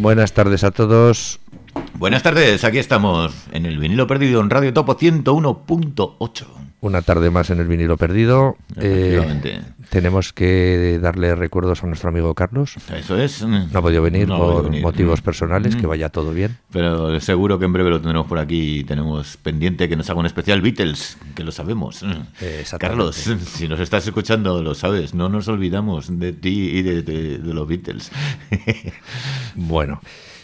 Buenas tardes a todos. Buenas tardes, aquí estamos en el vinilo perdido en Radio Topo 101.8. Una tarde más en el vinilo perdido. Tenemos que darle recuerdos a nuestro amigo Carlos. Eso es. No ha podido venir por motivos personales, que vaya todo bien. Pero seguro que en breve lo tendremos por aquí y tenemos pendiente que nos haga un especial Beatles, que lo sabemos. Carlos, si nos estás escuchando, lo sabes, no nos olvidamos de ti y de los Beatles. Bueno,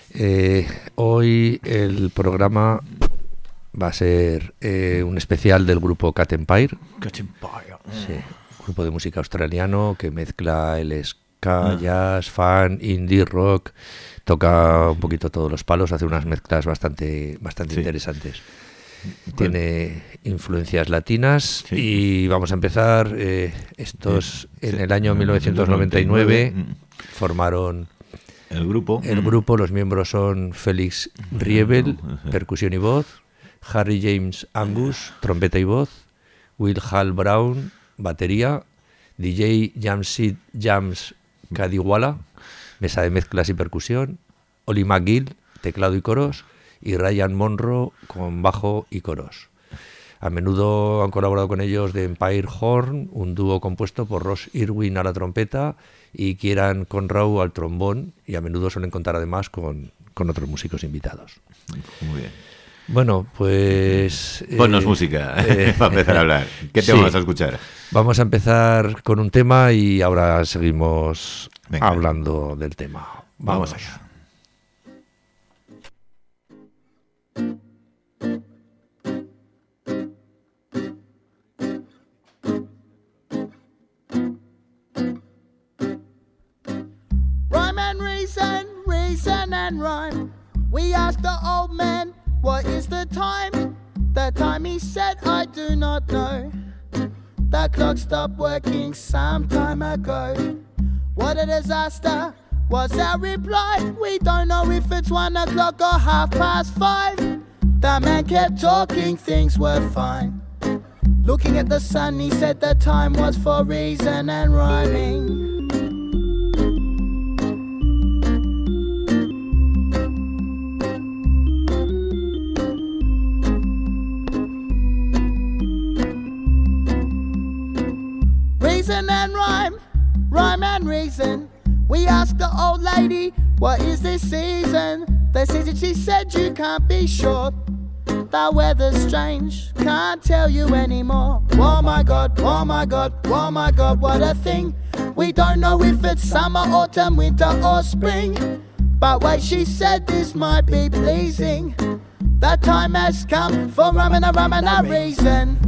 hoy el programa va a ser un especial del grupo Cat Empire. Cat Empire. Sí, grupo de música australiano que mezcla el ska, jazz, funk, indie, rock, toca un poquito todos los palos, hace unas mezclas bastante interesantes. Tiene influencias latinas y vamos a empezar. Estos en el año 1999 formaron el grupo. Los miembros son Félix Riebel, percusión y voz, Harry James Angus, trompeta y voz, Will Hall Brown, batería, DJ Jamsid Jams Kadiwala, mesa de mezclas y percusión, Oli McGill, teclado y coros, y Ryan Monroe con bajo y coros. A menudo han colaborado con ellos The Empire Horn, un dúo compuesto por Ross Irwin a la trompeta y Kieran Conroe al trombón, y a menudo suelen contar además con otros músicos invitados. Muy bien. Bueno, pues... Ponnos música para empezar a hablar. ¿Qué te vamos a escuchar? Vamos a empezar con un tema y ahora seguimos hablando del tema. Vamos allá. Rhyme and reason, reason and rhyme. We asked the old man, what is the time? The time he said, I do not know. The clock stopped working some time ago. What a disaster was our reply. We don't know if it's 1 o'clock or 5:30. The man kept talking, things were fine. Looking at the sun, he said the time was for reason and rhyming. Reason and rhyme, rhyme and reason. We asked the old lady, what is this season? The season, she said, you can't be sure. The weather's strange, can't tell you anymore. Oh my God, oh my God, oh my God, what a thing. We don't know if it's summer, autumn, winter or spring. But wait, she said this might be pleasing. The time has come for rhyme and a reason.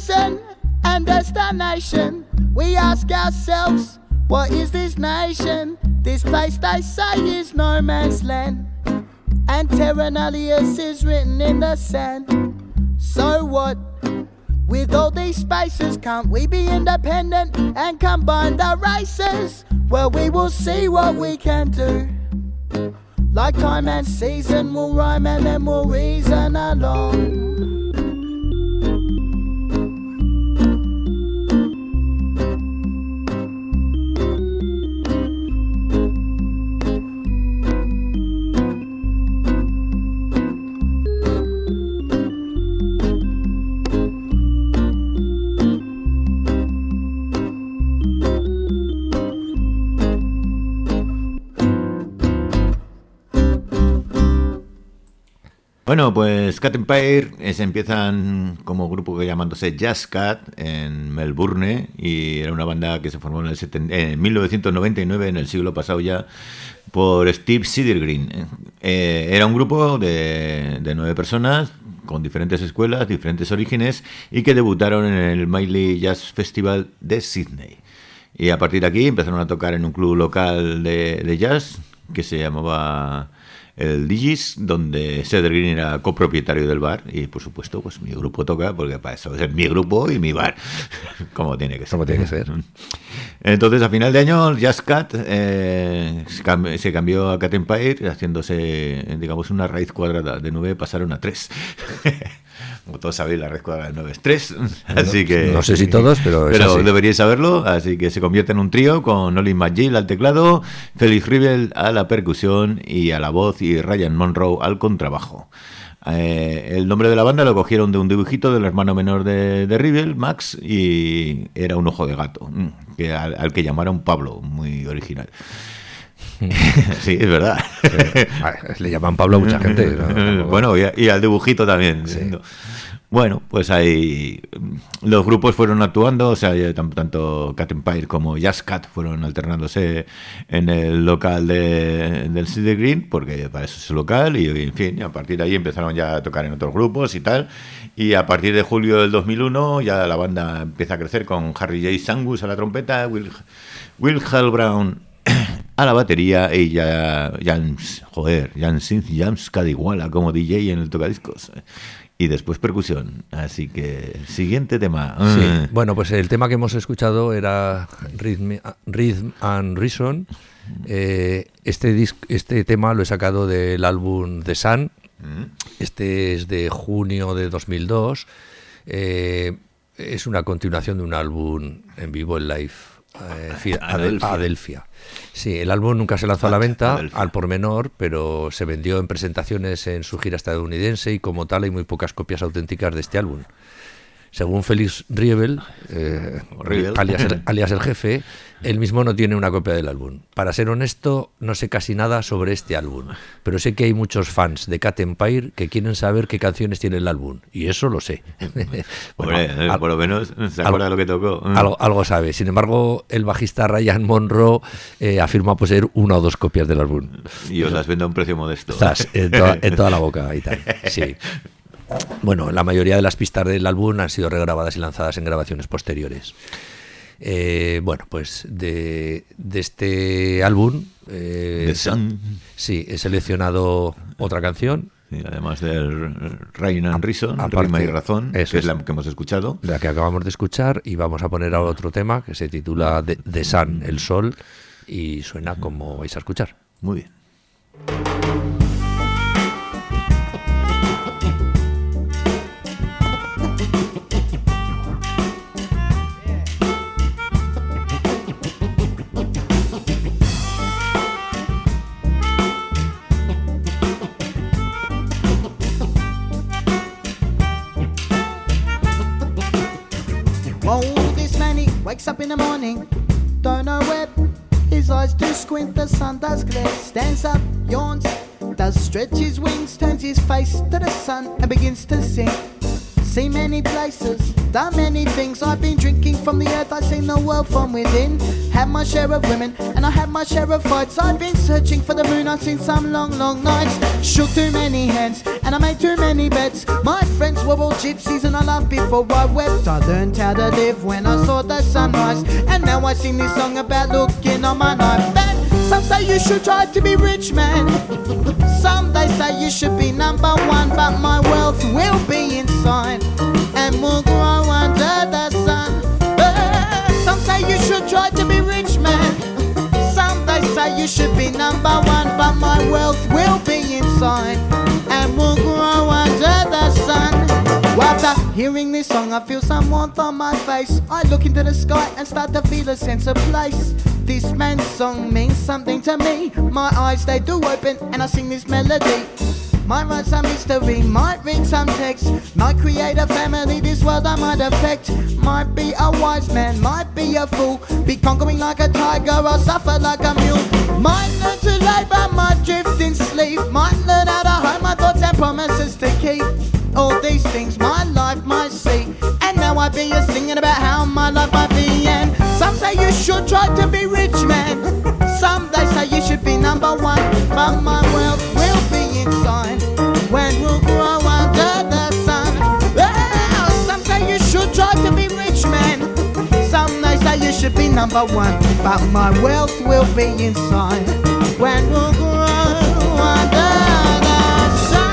reason and destination. We ask ourselves, what is this nation? This place they say is no man's land, and Terra Nullius is written in the sand. So what? With all these spaces, can't we be independent and combine the races? Well, we will see what we can do. Like time and season, we'll rhyme and then we'll reason along. Bueno, pues Cat Empire empiezan como grupo llamándose Jazz Cat en Melbourne, y era una banda que se formó en 1999, en el siglo pasado ya, por Steve Sidergreen. Era un grupo de 9 personas con diferentes escuelas, diferentes orígenes, y que debutaron en el Miley Jazz Festival de Sydney. Y a partir de aquí empezaron a tocar en un club local de jazz que se llamaba el Digis, donde Sidergreen era copropietario del bar, y por supuesto pues mi grupo toca, porque para eso es mi grupo y mi bar, como tiene que ser. Como tiene que ser. Entonces a final de año Jazz Cat se cambió a Cat Empire, haciéndose, digamos, una raíz cuadrada. De 9 pasaron a 3. Como todos sabéis, la raíz cuadrada de 9 es 3, así que... No sé si todos, pero deberíais saberlo. Así que se convierte en un trío con Olin McGill al teclado, Felix Riebel a la percusión y a la voz, y Ryan Monroe al contrabajo. El nombre de la banda lo cogieron de un dibujito del hermano menor de Riebel, Max, y era un ojo de gato, al que llamaron Pablo, muy original. Sí, es verdad. Le llaman Pablo a mucha gente, ¿no? Bueno, y al dibujito también. Sí. Bueno, pues ahí los grupos fueron actuando, o sea, tanto Cat Empire como Jazz Cat fueron alternándose en el local del Sidergreen, porque para eso es el local, y en fin, a partir de ahí empezaron ya a tocar en otros grupos y tal, y a partir de julio del 2001 ya la banda empieza a crecer con Harry J. Angus a la trompeta, Will Hal Brown a la batería, y Jan Cadiguala como DJ en el tocadiscos. Y después percusión. Así que, siguiente tema. Sí. Bueno, pues el tema que hemos escuchado era Rhythm and Reason. Este tema lo he sacado del álbum The Sun. Este es de junio de 2002. Es una continuación de un álbum en vivo, en live. Adelphia. Sí, el álbum nunca se lanzó a la venta al por menor, pero se vendió en presentaciones en su gira estadounidense, y como tal hay muy pocas copias auténticas de este álbum. Según Felix Riebel, alias el jefe, él mismo no tiene una copia del álbum. Para ser honesto, no sé casi nada sobre este álbum, pero sé que hay muchos fans de Cat Empire que quieren saber qué canciones tiene el álbum, y eso lo sé. Bueno, por lo menos se acuerda de lo que tocó. Algo sabe. Sin embargo, el bajista Ryan Monroe afirma poseer 1 o 2 copias del álbum. Y os las vende a un precio modesto. En toda la boca y tal. Sí. Bueno, la mayoría de las pistas del álbum han sido regrabadas y lanzadas en grabaciones posteriores. Bueno, pues de este álbum sí, he seleccionado otra canción. Sí, además del Rhythm and Reason, Rima y Razón, que es la que hemos escuchado. La que acabamos de escuchar, y vamos a poner ahora otro tema que se titula The Sun, el Sol, y suena como vais a escuchar. Muy bien. Wakes up in the morning, don't know where. His eyes do squint, the sun does glare. Stands up, yawns, does stretch his wings, turns his face to the sun and begins to sing. Seen many places, done many things. I've been drinking from the earth, I've seen the world from within. had my share of women and I had my share of fights. I've been searching for the moon, I've seen some long, long nights. Shook too many hands and I made too many bets. My friends were all gypsies and I laughed before I wept. I learned how to live when I saw the sunrise, and now I sing this song about looking on my knife. And some say you should try to be rich, man. Some they say you should be number one, but my wealth will be inside and will grow under the sun. Some say you should try to be rich, man. Some they say you should be number one, but my wealth will be inside and will grow under the sun. Well, after hearing this song, I feel some warmth on my face. I look into the sky and start to feel a sense of place. This man's song means something to me. My eyes, they do open and I sing this melody. Might write some history, might read some text, might create a family this world I might affect. Might be a wise man, might be a fool, be conquering like a tiger or suffer like a mule. Might learn to labor, might drift in sleep, might learn how to hide my thoughts and promises to keep. All these things my life might see, and now I be a singing about how my life might be. And some say you should try to be rich, man. Some they say you should be number one, but my wealth will be inside when we'll grow under the sun. Oh, some say you should try to be rich, man. Some they say you should be number one, but my wealth will be inside when we'll grow under the sun.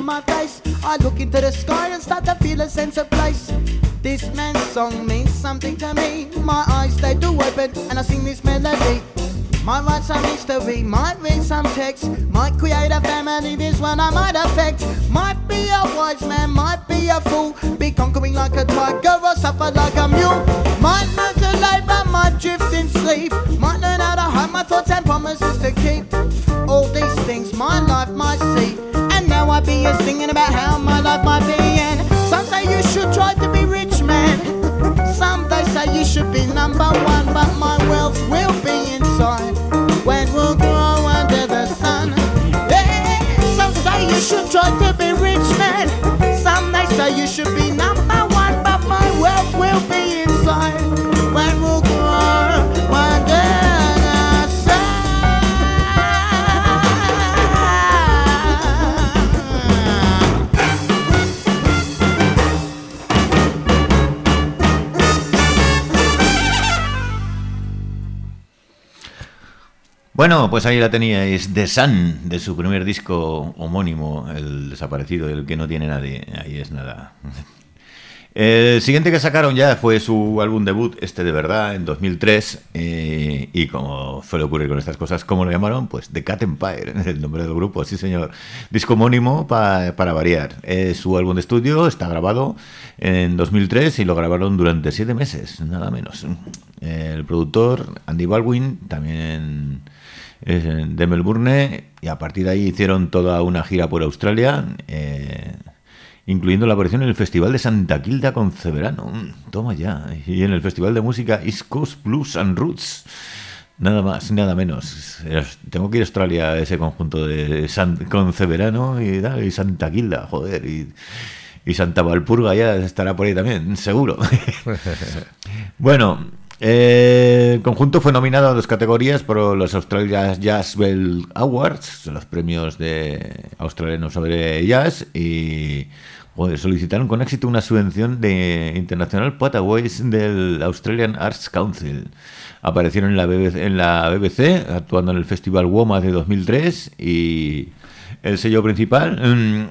on my face. I look into the sky and start to feel a sense of place. This man's song means something to me. My eyes, they do open and I sing this melody. Might write some history, might read some text, might create a family, this one I might affect. Might be a wise man, might be a fool, be conquering like a tiger or suffer like a mule. Might learn to labour, might drift in sleep, might learn how to hide my thoughts and promises to keep. All these things my life might see, and now I be here singing about how my life might be. And some say you should try to be rich, man. Some they say you should be number one, but my wealth will be inside when we'll grow under the sun. Yeah, some say you should try to be rich, man. Some they say you should be number one, but my wealth will be inside when we'll grow under the sun. Bueno, pues ahí la teníais, The Sun, de su primer disco homónimo, el desaparecido, el que no tiene nadie. Ahí es nada. El siguiente que sacaron ya fue su álbum debut, de verdad, en 2003. Y como suele ocurrir con estas cosas, ¿cómo lo llamaron? Pues The Cat Empire, el nombre del grupo, sí señor. Disco homónimo para variar. Su álbum de estudio está grabado en 2003 y lo grabaron durante 7 meses, nada menos. El productor, Andy Baldwin, también de Melbourne, y a partir de ahí hicieron toda una gira por Australia, incluyendo la aparición en el Festival de Santa Kilda con Ceberano, toma ya, y en el Festival de Música East Coast Blues and Roots, nada más, nada menos. Tengo que ir a Australia a ese conjunto con Ceberano y Santa Kilda, joder, y Santa Valpurga ya estará por ahí también, seguro. Bueno, el conjunto fue nominado a 2 categorías por los Australian Jazz Bell Awards, los premios de australianos sobre jazz, y solicitaron con éxito una subvención de International Pathways del Australian Arts Council. Aparecieron en la BBC, actuando en el Festival WOMA de 2003, y el sello principal...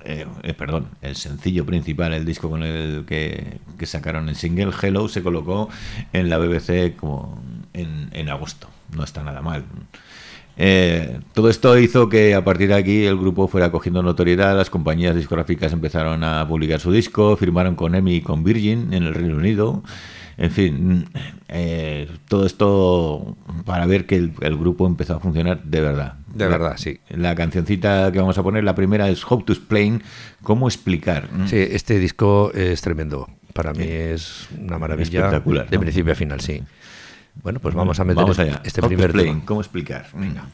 el sencillo principal, el disco con el que sacaron el single Hello, se colocó en la BBC como en agosto. No está nada mal. Todo esto hizo que a partir de aquí el grupo fuera cogiendo notoriedad. Las compañías discográficas empezaron a publicar su disco, firmaron con EMI y con Virgin en el Reino Unido. En fin, todo esto para ver que el grupo empezó a funcionar de verdad. De verdad, sí. La cancioncita que vamos a poner, la primera es How to Explain, ¿cómo explicar? Sí, este disco es tremendo. Para mí es una maravilla. Espectacular, de ¿no? principio a final, sí. Bueno, pues vamos a meter este How primer to Explain, tema. ¿Cómo explicar? Venga.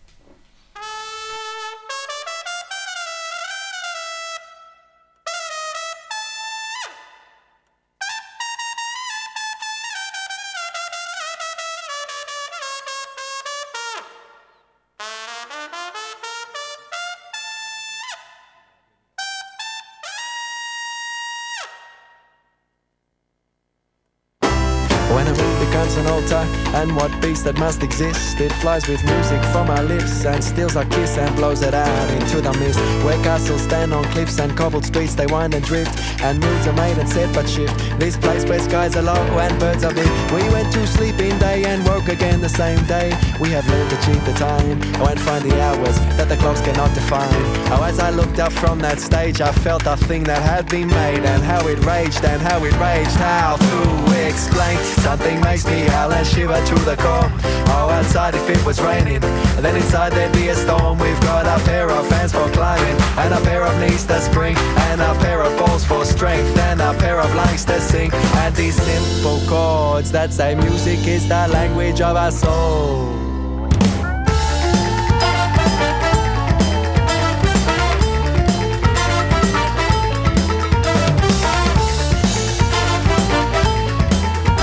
When a moon becomes an altar, and what beast that must exist, it flies with music from our lips and steals our kiss and blows it out into the mist. Where castles stand on cliffs and cobbled streets, they wind and drift, and moods are made and set but shift. This place where skies are low and birds are big. We went to sleep in day and woke again the same day. We have learned to cheat the time and find the hours that the clocks cannot define. Oh, as I looked up from that stage, I felt a thing that had been made, and how it raged and how it raged. How to explain? Something makes me howl and shiver to the core. Oh, outside if it was raining, then inside there'd be a storm. We've got a pair of hands for climbing, and a pair of knees to spring, and a pair of balls for strength, and a pair of lungs to sing. And these simple chords that say music is the language of our soul.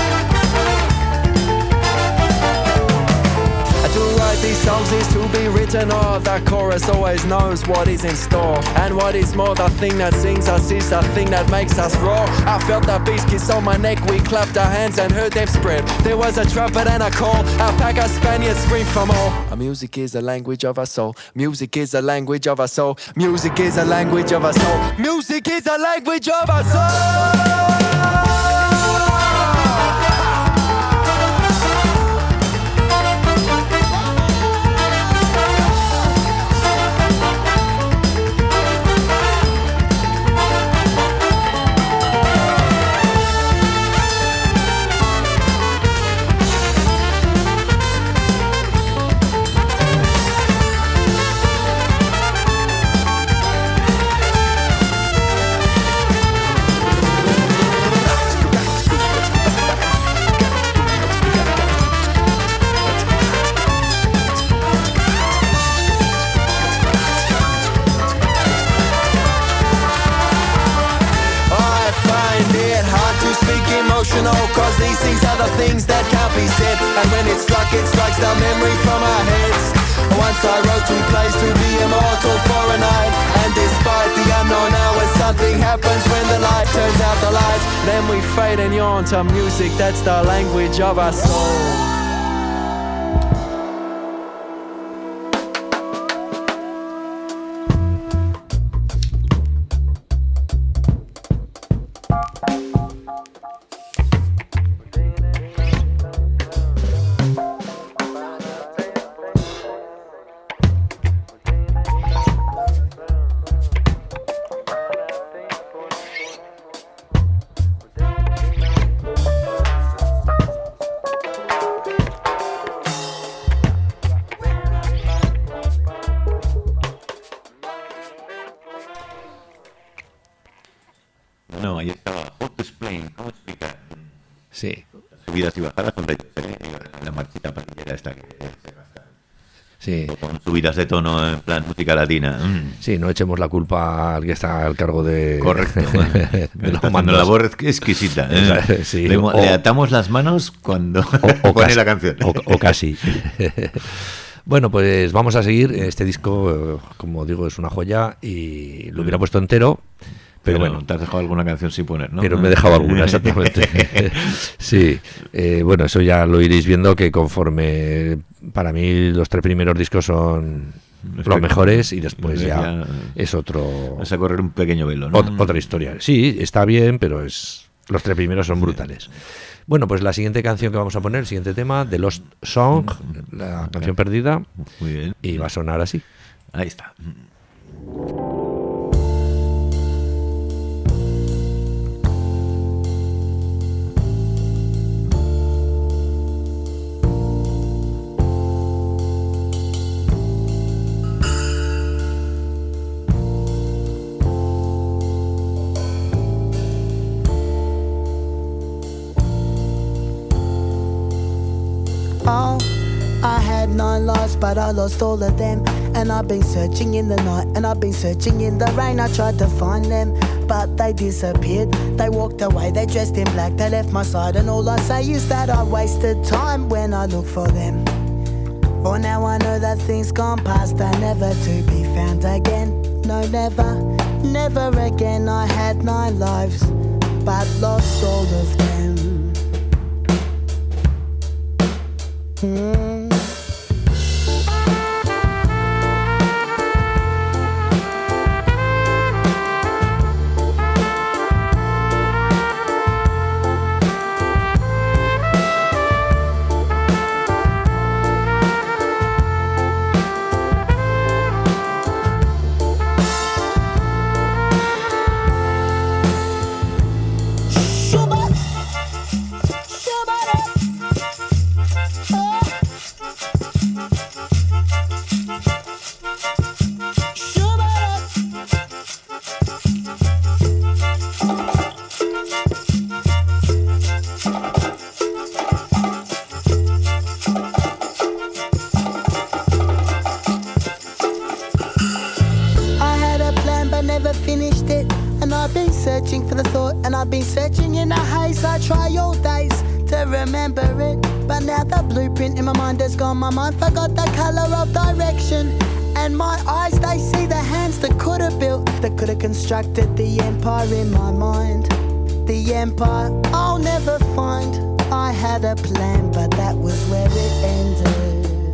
Songs is to be written curtain or the chorus always knows what is in store. And what is more, the thing that sings us is the thing that makes us roar. I felt the beast kiss on my neck, we clapped our hands and heard them spread. There was a trumpet and a call, a pack of Spaniards screamed from all. Our music is the language of our soul. Music is the language of our soul. Music is the language of our soul. Music is the language of our soul. Cause these things are the things that can't be said. And when it strikes the memory from our heads. Once I wrote two plays to be immortal for a night. And despite the unknown hours, something happens when the light turns out the lights. Then we fade and yawn to music, that's the language of our soul. No, ahí estaba Hot Explain, ¿cómo explicar? Sí. Subidas y bajadas con la marchita parrillera esta que se gasta. Sí. Con subidas de tono en plan música latina. Sí, no echemos la culpa al que está al cargo de... Correcto. de los mandos. Una labor exquisita. Sí, le atamos las manos cuando pone casi, la canción. O casi. Bueno, pues vamos a seguir. Este disco, como digo, es una joya y lo hubiera puesto entero. Pero bueno, te has dejado alguna canción sin poner, ¿no? Pero me he dejado alguna, exactamente. Sí, bueno, eso ya lo iréis viendo, que conforme para mí los 3 primeros discos son los mejores y después ya es otro... Vas a correr un pequeño velo, ¿no? Otra historia. Sí, está bien, pero los 3 primeros son brutales. Bueno, pues la siguiente canción que vamos a poner, el siguiente tema, The Lost Song, la canción perdida. Muy bien. Y va a sonar así. Ahí está. Oh, I had 9 lives, but I lost all of them. And I've been searching in the night, and I've been searching in the rain. I tried to find them, but they disappeared. They walked away, they dressed in black, they left my side. And all I say is that I wasted time when I look for them. For now I know that things gone past are never to be found again. No, never, never again. I had 9 lives, but lost all of them. to remember it. But now the blueprint in my mind has gone. My mind forgot the colour of direction. And my eyes, they see the hands that could have built, that could have constructed the empire in my mind. The empire I'll never find. I had a plan, but that was where it ended.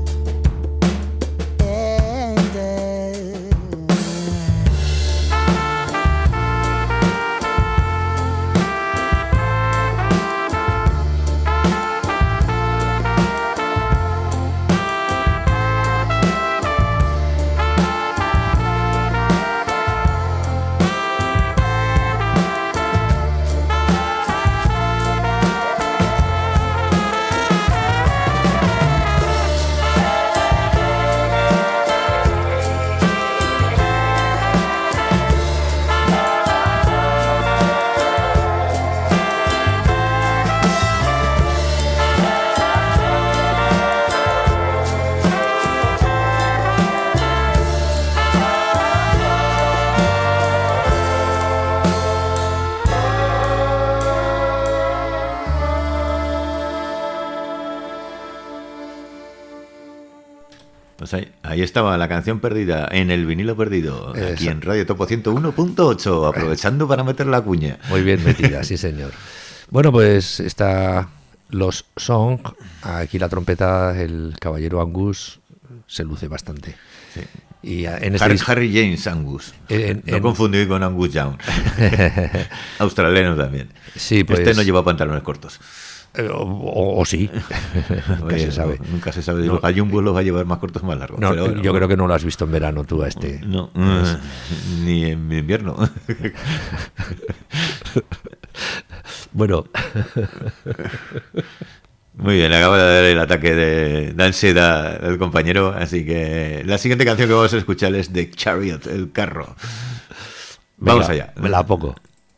Ahí estaba la canción perdida en el vinilo perdido, aquí en Radio Topo 101.8, aprovechando para meter la cuña. Muy bien metida, sí señor. Bueno, pues está Los Song, aquí la trompeta, el caballero Angus se luce bastante. Sí. Y en Harry James Angus, no confundir con Angus Young, australiano también. Sí, pues, este no lleva pantalones cortos. O sí, Oye, se sabe. Nunca se sabe. Los gallumbos los va a llevar más cortos o más largos. No, pero, yo creo que no lo has visto en verano tú a este. No, ni en invierno. Bueno. Muy bien, acaba de dar el ataque de ansiedad al compañero, así que la siguiente canción que vamos a escuchar es de Chariot, el carro. Vamos allá. Me la pongo.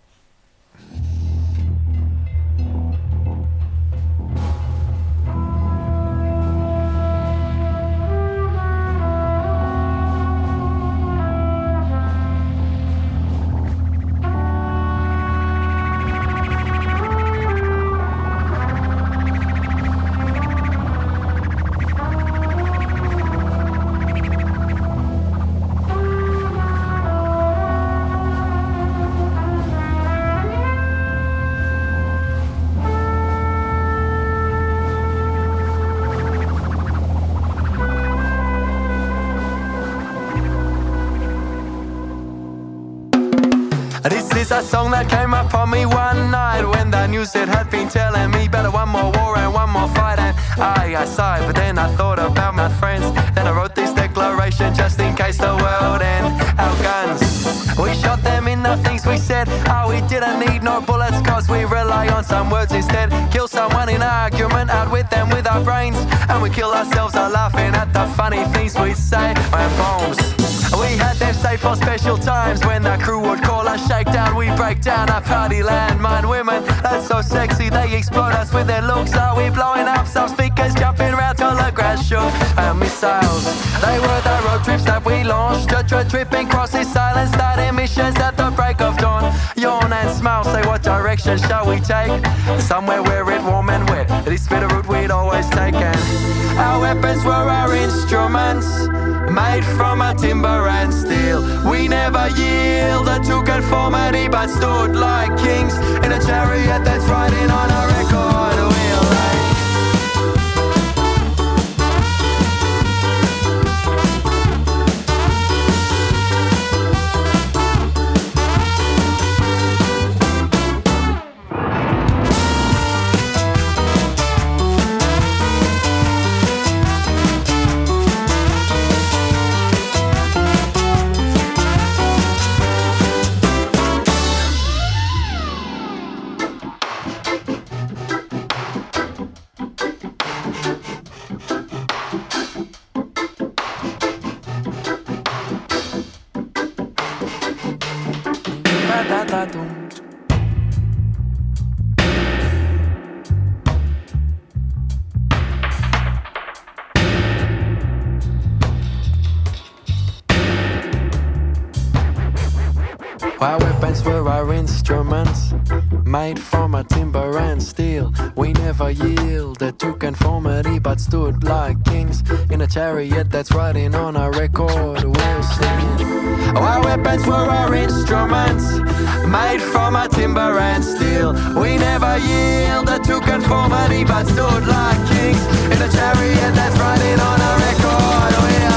This is a song that came up on me one night when the news it had been telling me better one more war and one more fight. And I sighed, but then I thought about my friends. Then I wrote this declaration just in case the world end. Our guns, we shot them in the things we said. Oh, we didn't need no bullets cause we rely on some words instead. Kill someone in an argument, out with them with our brains. And we kill ourselves are laughing at the funny things we say. And bombs, we had them saved for special times when the crew would call us shakedown. We break down our party landmine. Women, that's so sexy, they explode us with their looks. Are we blowing up some speakers, jumping round till the grass shook? Our missiles, they were the road trips that we launched. Tripping crosses, silence, starting missions at the break of dawn. Yawn and smile, say what direction shall we take? Somewhere where it's warm and wet, this bit of route we'd always taken. Our weapons were our instruments, made from a timber and steel. We never yielded to conformity, but stood like kings in a chariot that's riding on a record wheel. Our weapons were our our instruments, made from a timber and steel. We never yielded to conformity, but stood like kings in a chariot that's riding on a record wheel singing. Our weapons were our instruments, made from a timber and steel. We never yielded to conformity, but stood like kings in a chariot that's riding on a record wheel.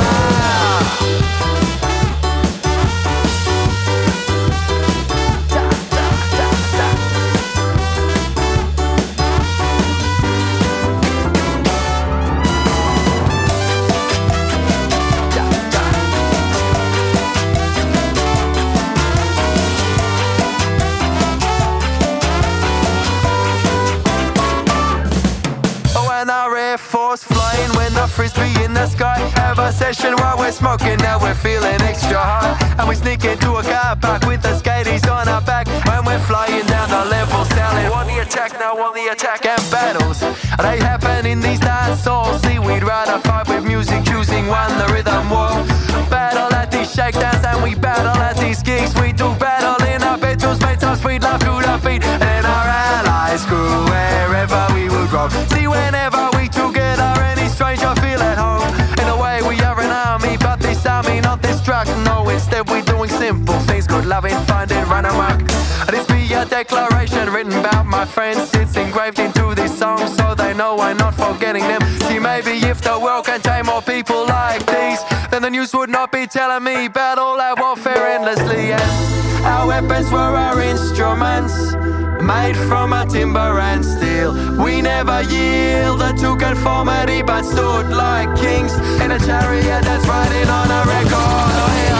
Flying when the frisbee in the sky. Have a session while we're smoking, now we're feeling extra high. And we sneak into a car park with the skaties on our back. When we're flying down the level, selling on the attack, now on the attack. And battles, they happen in these dance halls. See, we'd rather fight with music, choosing one, the rhythm war. Battle at these shakedowns and we battle at these gigs. We do battle in our bedrooms, mates us, we'd love to the beat. And our allies grew wherever we would roam. See, whenever we together, any stranger feel at home. In a way we are an army, but this army not this drug. No, instead we're doing simple things, good loving, finding, run amok. This be a declaration written about my friends. It's engraved into this song, so they know I'm not forgetting them. See, maybe if the world contained more people like these, then the news would not be telling me about all that warfare endlessly. And our weapons were our instruments, made from a timber and steel. We never yielded to conformity, but stood like kings in a chariot that's riding on a record.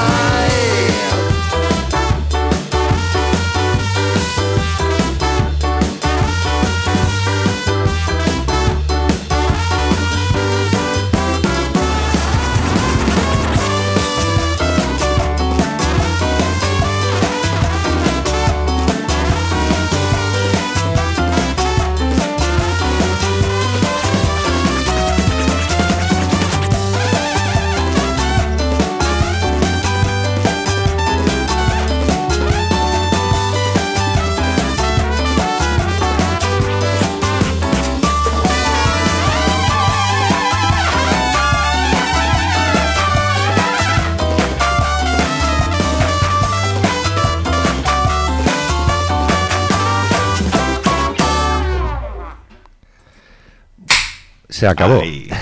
Se acabó.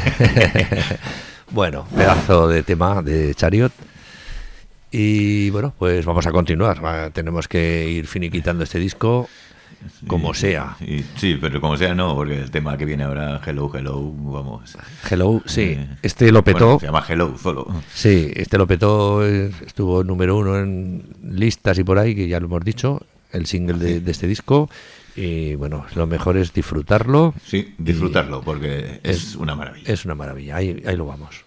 Bueno, pedazo de tema de Chariot. Y bueno, pues vamos a continuar. Tenemos que ir finiquitando este disco como sea. Sí, pero como sea no, porque el tema que viene ahora, Hello, Hello, vamos. Hello, sí. Este lo petó. Bueno, se llama Hello solo. Sí, este lo petó, estuvo número 1 en listas y por ahí, que ya lo hemos dicho, el single de este disco. Y bueno, lo mejor es disfrutarlo. Sí, disfrutarlo, porque es una maravilla. Es una maravilla, ahí lo vamos.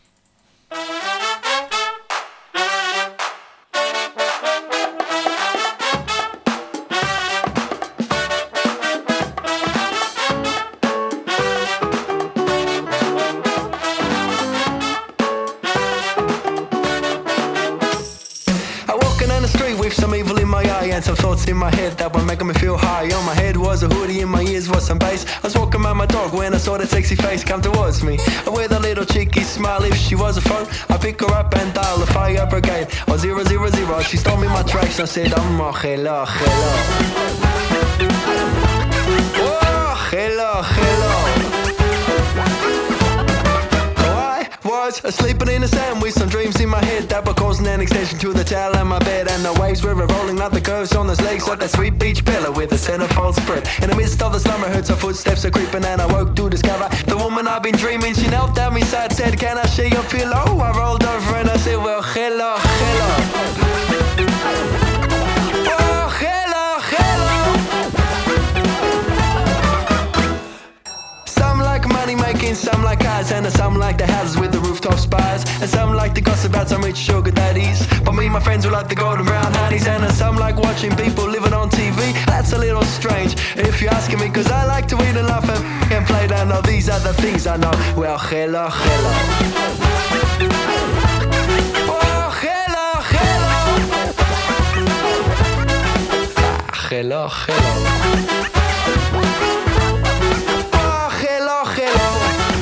Some thoughts in my head that were making me feel high. On my head was a hoodie, in my ears was some bass. I was walking around my dog when I saw that sexy face come towards me. With a little cheeky smile, if she was a phone, I pick her up and dial the fire brigade. On 000, she stole me my tracks and I said, hello, hello. Oh, hello, hello. Was sleeping in the sand with some dreams in my head that were causing an extension to the towel in my bed. And the waves were rolling like the curves on those legs, like that sweet beach pillow with a centerfold spread. In the midst of the slumber, heard some footsteps are creeping, and I woke to discover the woman I've been dreaming. She knelt down beside, said, can I share your pillow? I rolled over and I said, well, hello, hello. Oh, hello, hello. Some like money making, some like cars, and some like the houses with the rooftop spires, and some like to gossip about some rich sugar daddies. But me and my friends were like the golden brown honeys, and some like watching people living on TV. That's a little strange if you're asking me, cause I like to eat and laugh and play down. Now these are the things I know. Well, hello, hello. hello, hello. Oh, hello, hello.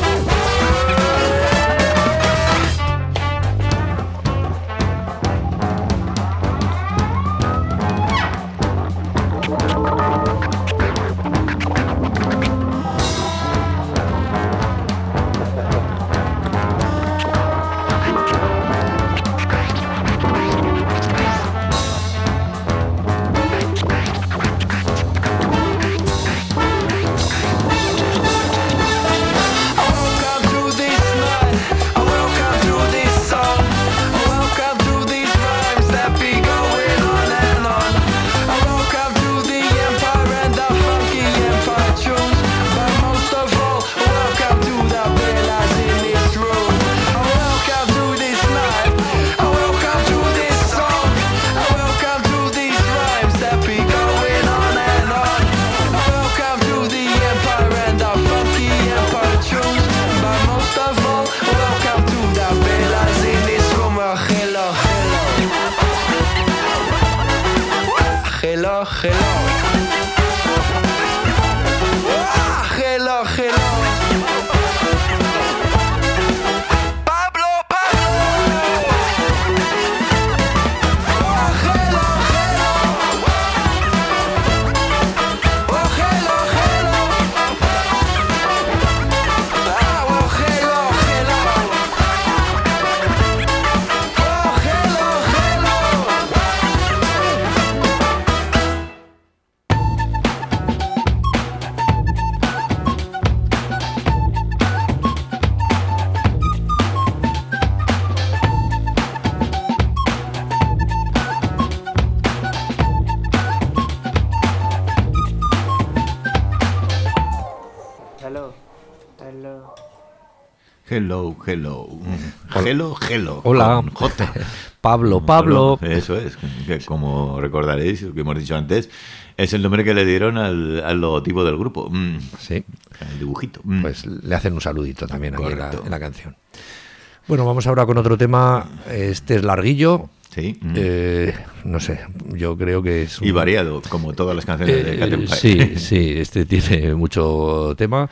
Hello, hello. Hello, hello. Hola. J. Pablo. Eso es. Que como recordaréis, lo que hemos dicho antes, es el nombre que le dieron al logotipo del grupo. Sí. El dibujito. Pues le hacen un saludito también aquí en la canción. Bueno, vamos ahora con otro tema. Este es larguillo. Sí. No sé, yo creo que es... Y variado, como todas las canciones de Cat Empire. Sí, este tiene mucho tema.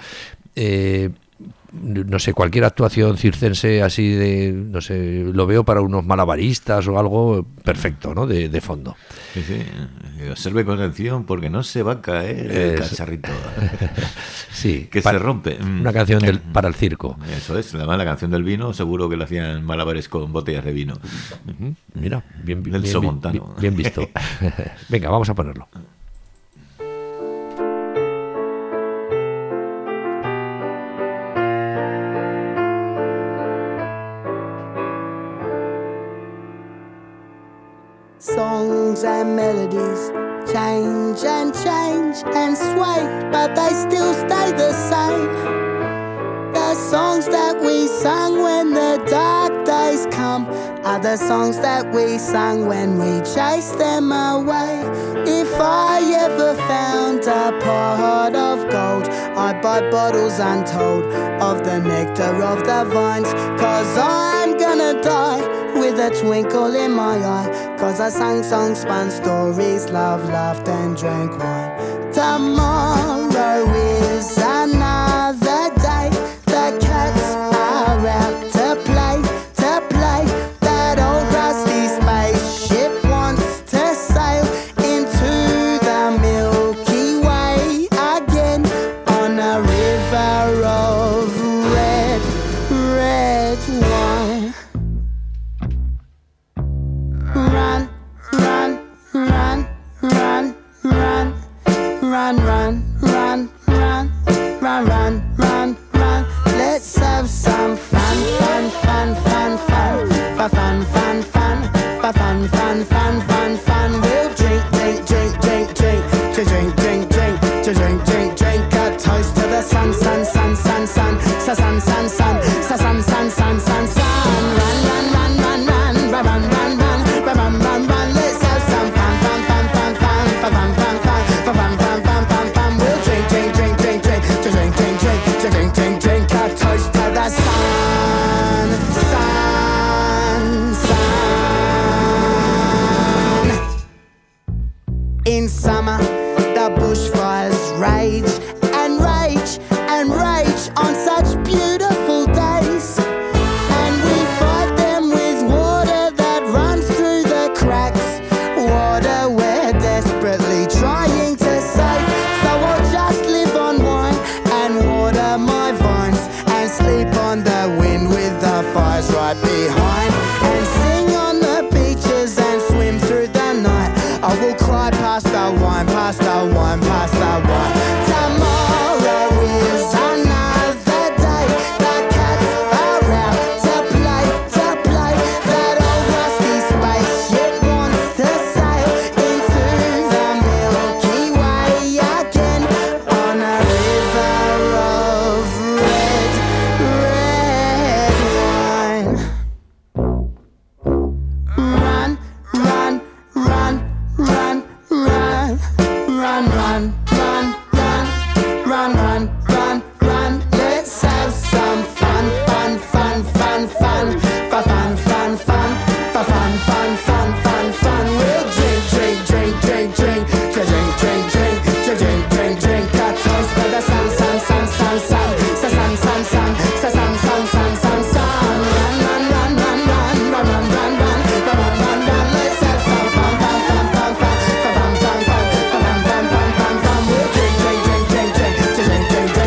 No sé, cualquier actuación circense así de, no sé, lo veo para unos malabaristas o algo perfecto, ¿no? De fondo. Sí, sí. Observe con atención porque no se va a caer el cacharrito. Sí. Que se rompe. Una canción para el circo. Eso es. Además, la canción del vino, seguro que lo hacían malabares con botellas de vino. Mira, bien visto. Venga, vamos a ponerlo. Songs and melodies change and sway, but they still stay the same. The songs that we sang when the dark days come are the songs that we sang when we chased them away. If I ever found a pot of gold, I'd buy bottles untold of the nectar of the vines, 'cause I'm gonna die with a twinkle in my eye, 'cause I sang songs, spun stories, loved, laughed and drank wine. Tomorrow is another day. The cats are out to play. That old rusty spaceship wants to sail into the Milky Way again on a river of red wine. Run, run, run, run, run, run, run, run, run, run, run, run, run. Let's have some fun, fun, fun, fun, fun, fun, fun, fun, fun, fun, fun, fun, fun. We'll drink, drink, drink, drink, drink, to drink, drink, drink, to drink, drink, drink. A toast to the sun, sun, sun, sun, sun, sun, sun, sun, sun, sun, sun, sun, sun, sun. Run, run, run, run, run, run, run, run, run, run, run, run. Let's have some fun, fun, fun, fun, fun, fun, fun, fun, fun, fun, fun, fun, fun, fun. We'll drink, drink, drink, drink, drink, to drink, drink, drink. The bushfires rage and rage and rage on such beautiful days. And we fight them with water that runs through the cracks. Water we're desperately trying to save. So I'll just live on wine and water my vines and sleep on the wind with the fires right behind. And sing on the beaches and swim through the night. I will cry past the wine, past the wine, past the wine. Tomorrow is another day. The cats are out to play, to play. That old rusty spaceship wants to sail into the Milky Way again on a river of red, red wine. Run, run, run, run, run, run, run, run, run, run, run, run, run. Let's have some fun, fun, fun, fun, fun, fun, fun, fun, fun, fun, fun, fun, fun, fun, fun. We'll drink, drink, drink, drink, drink, drink, drink, drink, drink, drink, drink, drink. Got toast by the sun, sun, sun, sun, sun, sun, sun, sun, sun, sun, sun, sun, sun, sun, sun. Run, run, run, run, run, run, run, run, run, run, run, run. Let's have some fun, fun, fun, fun, fun, fun, fun, fun, fun, fun, fun, fun, fun, fun. We'll drink, drink, drink, drink, drink, drink, drink, drink.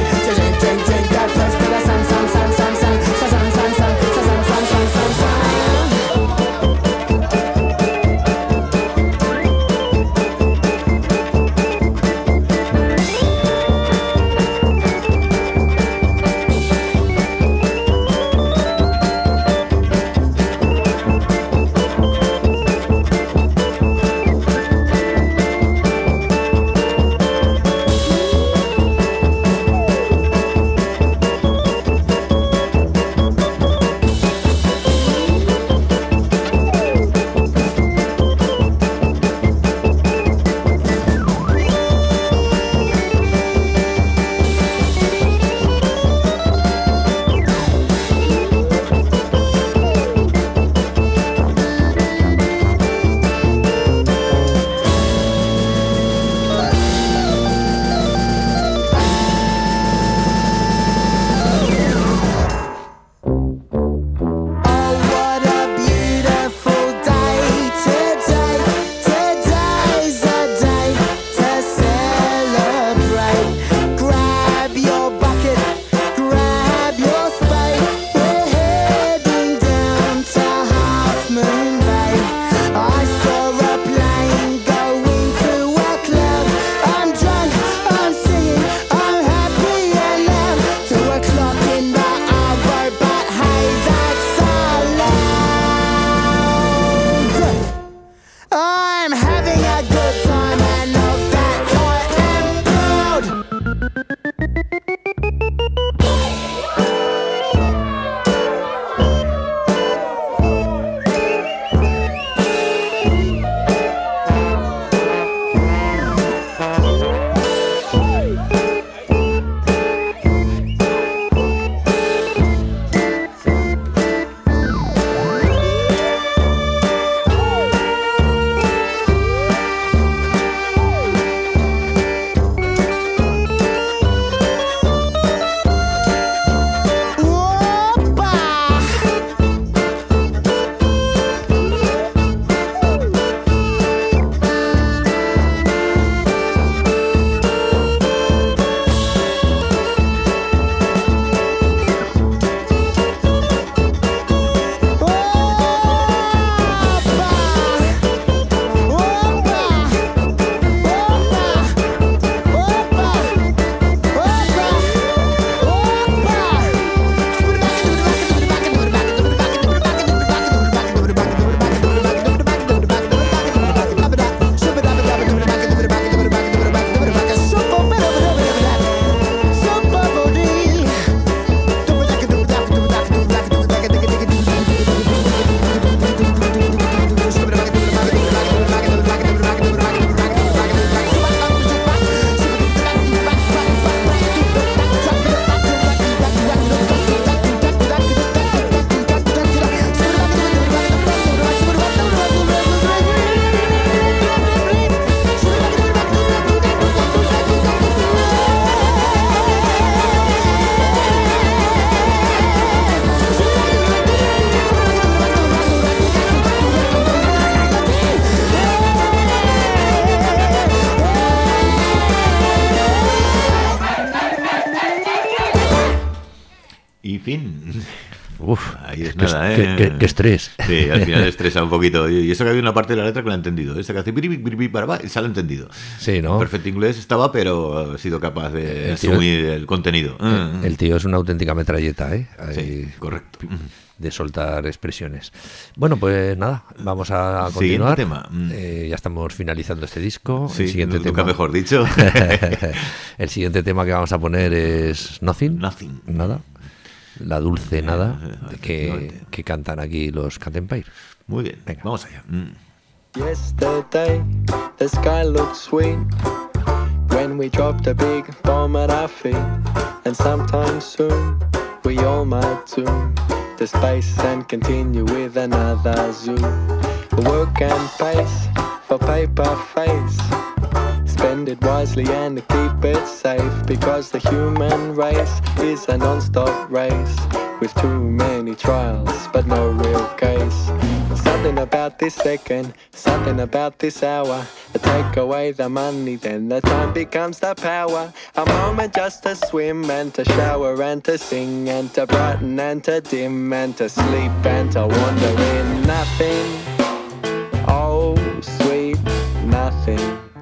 fin. Uf, ahí es nada, qué estrés. Sí, al final estresa un poquito. Y eso que había una parte de la letra que lo he entendido. Esa que hace y se lo he entendido. Sí, ¿no? En perfecto inglés estaba, pero ha sido capaz de asumir el contenido. El tío es una auténtica metralleta, ¿eh? Ahí, sí, correcto. De soltar expresiones. Bueno, pues nada, vamos a continuar. Siguiente tema. Ya estamos finalizando este disco. Sí, el siguiente nunca tema, mejor dicho. El siguiente tema que vamos a poner es Nothing. Nada. La dulce nada que cantan aquí los Cat Empire. Muy bien, venga, vamos allá. Yesterday the sky looked sweet when we dropped a big bomb at our feet, and sometime soon we all might tune to space and continue with another zoo. Work and pace for paper face, spend it wisely and keep it safe, because the human race is a non-stop race with too many trials but no real case. Something about this second, something about this hour, to take away the money, then the time becomes the power. A moment just to swim and to shower and to sing and to brighten and to dim and to sleep and to wander in nothing. Oh, sweet nothing.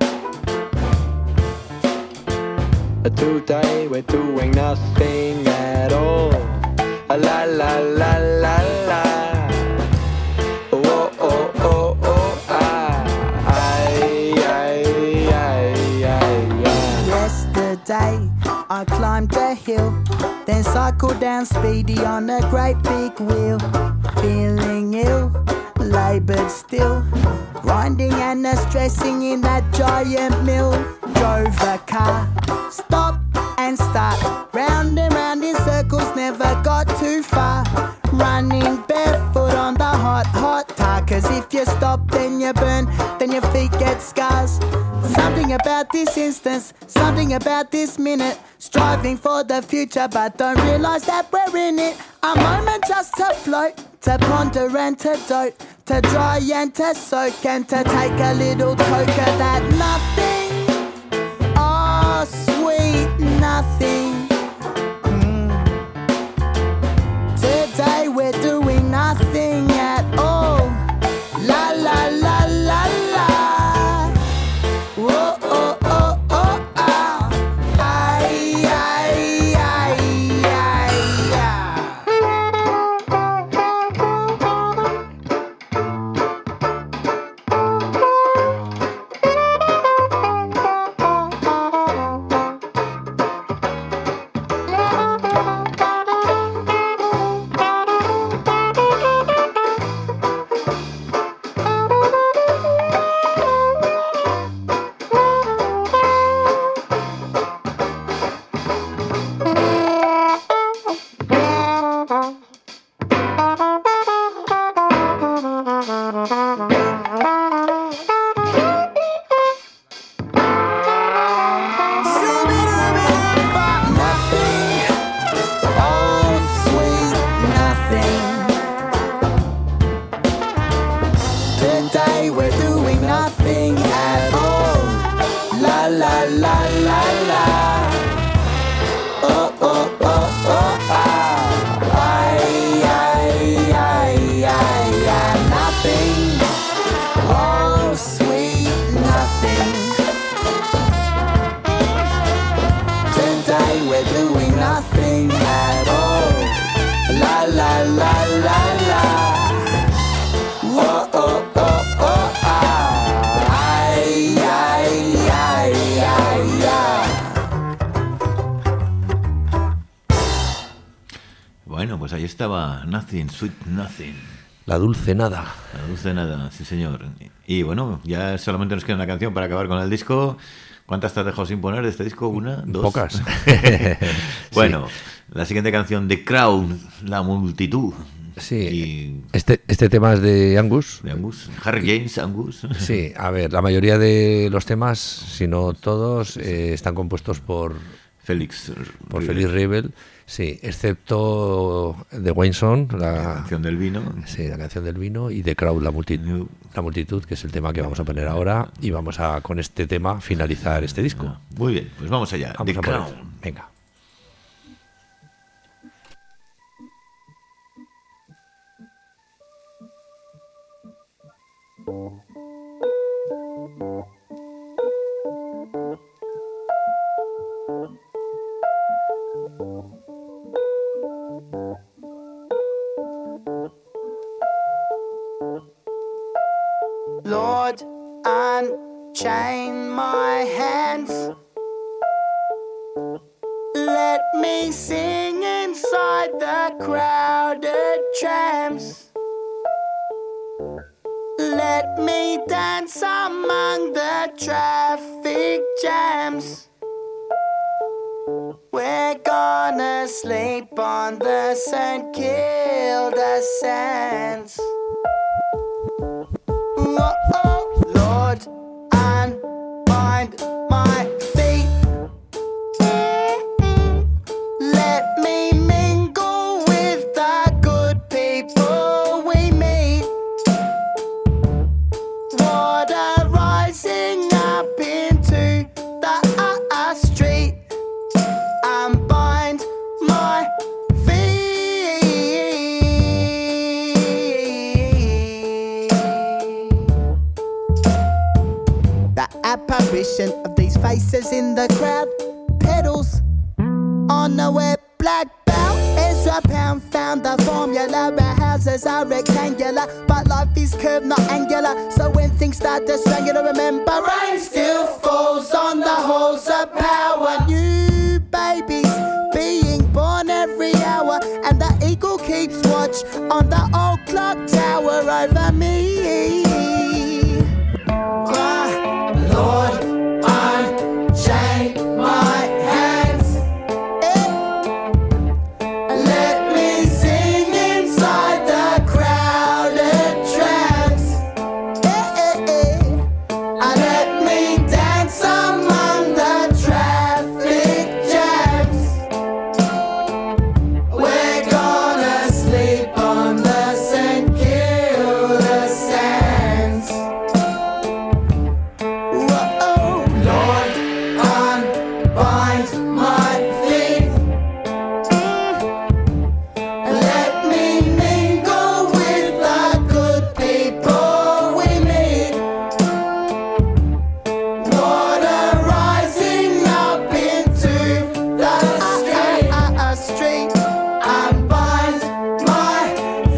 Today we're doing nothing at all. La la la la la. Oh oh oh oh ah. Ay ay ay ay. Yesterday I climbed a hill, then cycled down speedy on a great big wheel. Feeling ill, laboured still, grinding and stressing in that giant mill. Drove a car, stop and start, round and round in circles, never got too far. Running barefoot on the hot, hot tar, 'cause if you stop then you burn, then your feet get scars. Something about this instance, something about this minute, striving for the future but don't realise that we're in it. A moment just to float, to ponder and to dote, to dry and to soak and to take a little toke of that nothing. Oh, sweet nothing. Today we're doing nothing at all. La la la la la. Whoa oh oh oh ah. Ay ay ay ay ay. Bueno, pues ahí estaba Nothing, Sweet Nothing. La dulce nada. La dulce nada, sí señor. Y bueno, ya solamente nos queda una canción para acabar con el disco. ¿Cuántas te has dejado sin poner de este disco? ¿Una? ¿Dos? Pocas. Bueno, sí. La siguiente canción, The Crowd, La Multitud. Sí, y... este tema es de Angus. De Angus. Harry James Angus. Sí, a ver, la mayoría de los temas, si no todos, están compuestos por Felix Rebel, sí, excepto The Wine Song, la canción del vino. Sí, la canción del vino, y The Crowd, la multitud, que es el tema que vamos a poner ahora, y vamos a, con este tema, finalizar este disco. Muy bien, pues vamos allá. Vamos The Crowd. Venga. Lord, unchain my hands. Let me sing inside the crowded trams. Let me dance among the traffic jams. We're gonna sleep on the St. Kilda sands. Oh, Lord, unbind my feet. Let me mingle with the good people we meet. Water rising up into the street. Unbind my feet. The apparition of these faces in the crowd. Pedals on the wet black belt. Ezra Pound found the formula. Our houses are rectangular, but life is curved, not angular. So when things start to strangle, remember rain still falls on the halls of power. New babies being born every hour, and the eagle keeps watch on the old clock tower over me. Lord, unchain my hands. Let me sing inside the crowded trams. Let me dance among the traffic jams. We're gonna sleep on the St. Kilda sands. Whoa, Lord, unbind my feet. Let me mingle with the good people we meet. Water rising up into the street. Unbind my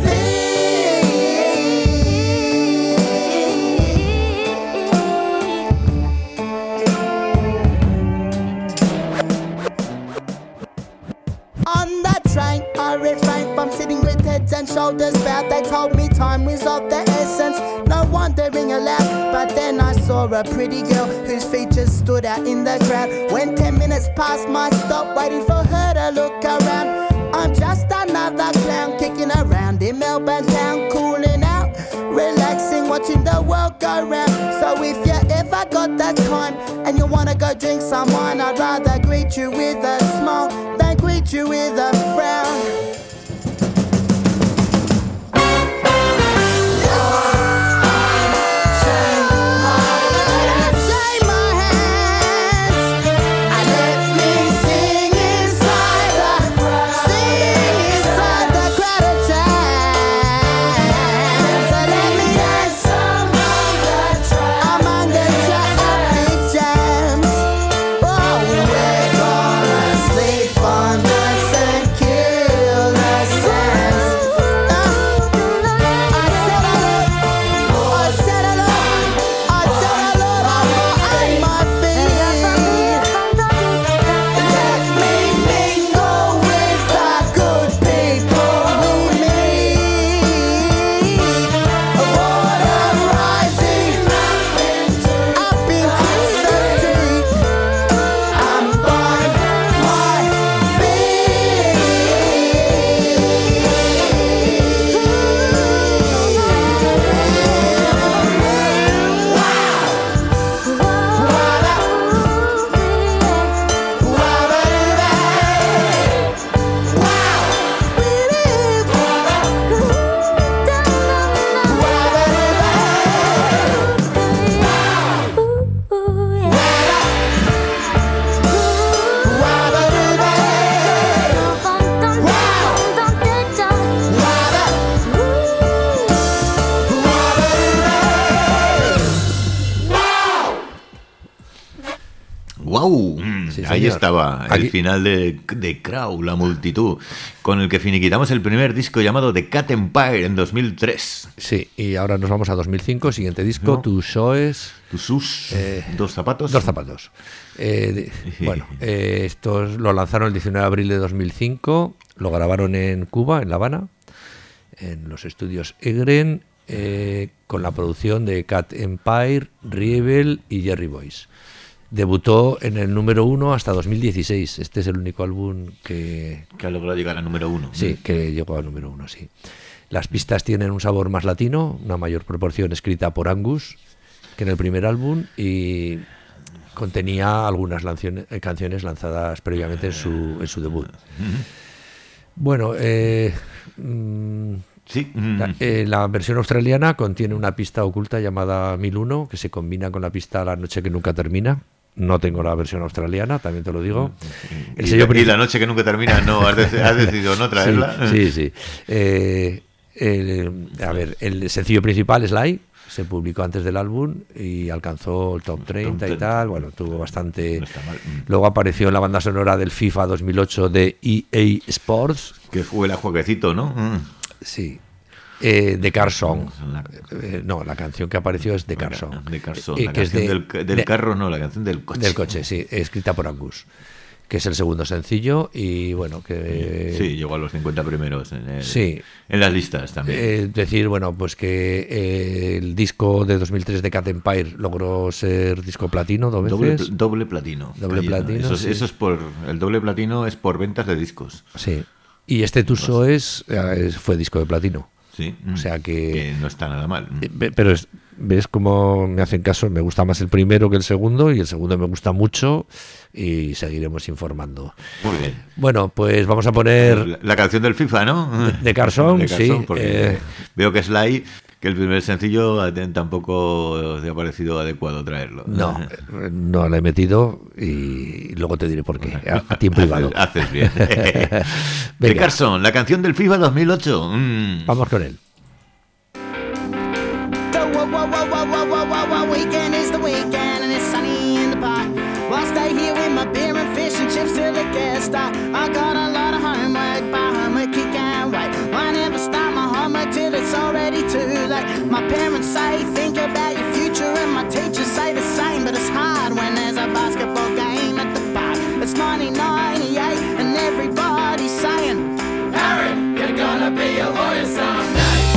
On the train, I refrained from sitting with heads and shoulders bowed. They told me time was of the essence, no wandering aloud. But then I saw a pretty girl whose features stood out in the crowd. When 10 minutes passed my stop, waiting for her to look around. I'm just another clown kicking around in Melbourne town, cooling out, relaxing, watching the world go round. So if you ever got that time and you wanna go drink some wine, I'd rather greet you with a smile than greet you with a frown. On the St. Kilda ¡Guau! Sí, Ahí señor. estaba, Aquí- el final de Crow, La Multitud, con el que finiquitamos el primer disco llamado The Cat Empire en 2003. Sí, y ahora nos vamos a 2005, siguiente disco, No. Two Shoes, Tus dos zapatos. Dos zapatos. Bueno, estos lo lanzaron el 19 de abril de 2005, lo grabaron en Cuba, en La Habana, en los estudios Egren, con la producción de Cat Empire, Rebel y Jerry Boyce. Debutó en el número 1 hasta 2016. Este es el único álbum que Que ha logrado llegar a número 1. sí, que llegó al número 1, sí. Las pistas tienen un sabor más latino, una mayor proporción escrita por Angus que en el primer álbum y contenía algunas canciones lanzadas previamente en su debut. Bueno, Sí. la versión australiana contiene una pista oculta llamada 1001 que se combina con la pista La noche que nunca termina. No tengo la versión australiana, también te lo digo. El sello Y La noche que nunca termina, no, has decidido no traerla. Sí. A ver, el sencillo principal, Sly, se publicó antes del álbum y alcanzó el top 30 y tal. Bueno, tuvo bastante. No está mal. Luego apareció en la banda sonora del FIFA 2008 de EA Sports. Que fue el jueguecito, ¿no? Sí. The Car Song. No, la canción que apareció es The Car Song. De Car Song. La que es canción del carro, no, la canción del coche. Del coche, sí, escrita por Angus, que es el segundo sencillo y bueno, que... Sí, llegó a los 50 primeros Sí. en las listas también. Decir, bueno, pues que el disco de 2003 de Cat Empire logró ser disco platino dos veces. Doble platino. Doble platino, Eso, sí. eso es por... El doble platino es por ventas de discos. Sí. Y este Tuso fue disco de platino. Sí. O sea que no está nada mal. Pero ves cómo me hacen caso, me gusta más el primero que el segundo y el segundo me gusta mucho y seguiremos informando. Muy bien. Bueno, pues vamos a poner La canción del FIFA, ¿no? de Car Song, De Car sí. Song, porque veo que Sly, que el primer sencillo tampoco te ha parecido adecuado traerlo. No la he metido y luego te diré por qué, a ti en privado. Haces bien. De Venga, Car Song, la canción del FIFA 2008. vamos con él. Weekend is the weekend and it's sunny in the park. Well, I stay here with my beer and fish and chips till it gets dark. I got a lot of homework, but homework it can't wait. I never start my homework till it's already too late. My parents say think about your future and my teachers say the same, but it's hard when there's a basketball game at the park. It's 1998 and everybody's saying, Harry, you're gonna be a lawyer someday.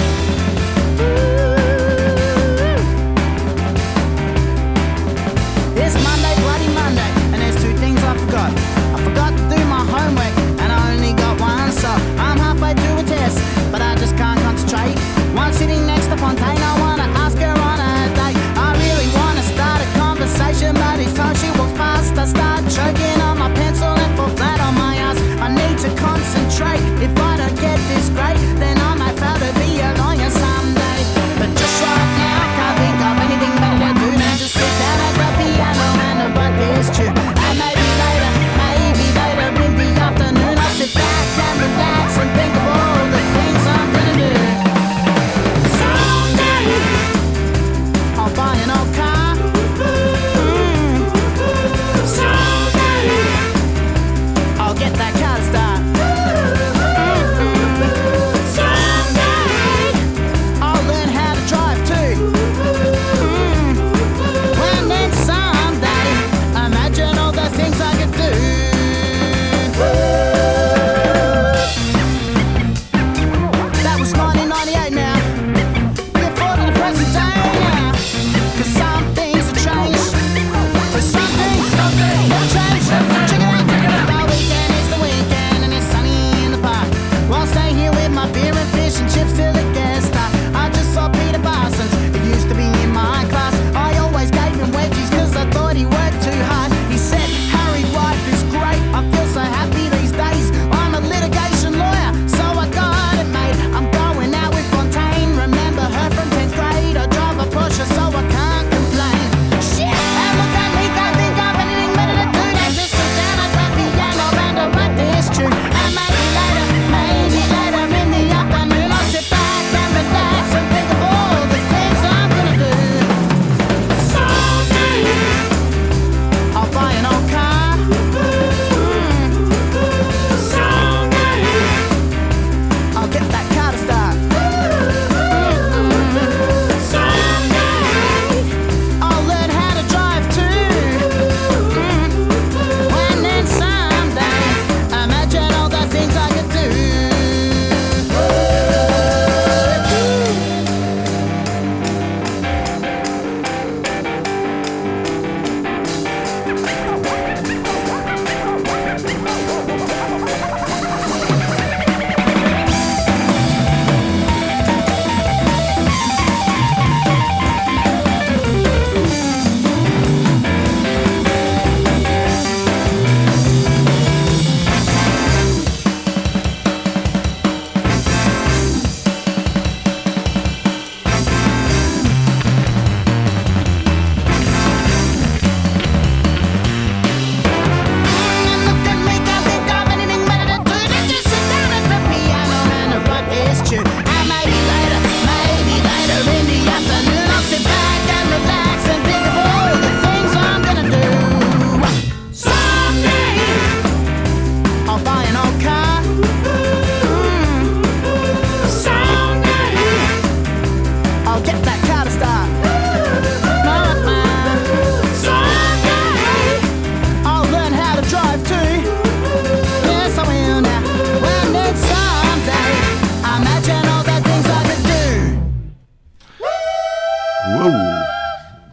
It's Monday, bloody Monday, and there's two things I forgot. I forgot to do my homework, and I only got one, so I'm halfway through a test, but I just can't concentrate. One sitting next to Fontaine, I wanna ask her on a date. I really wanna start a conversation,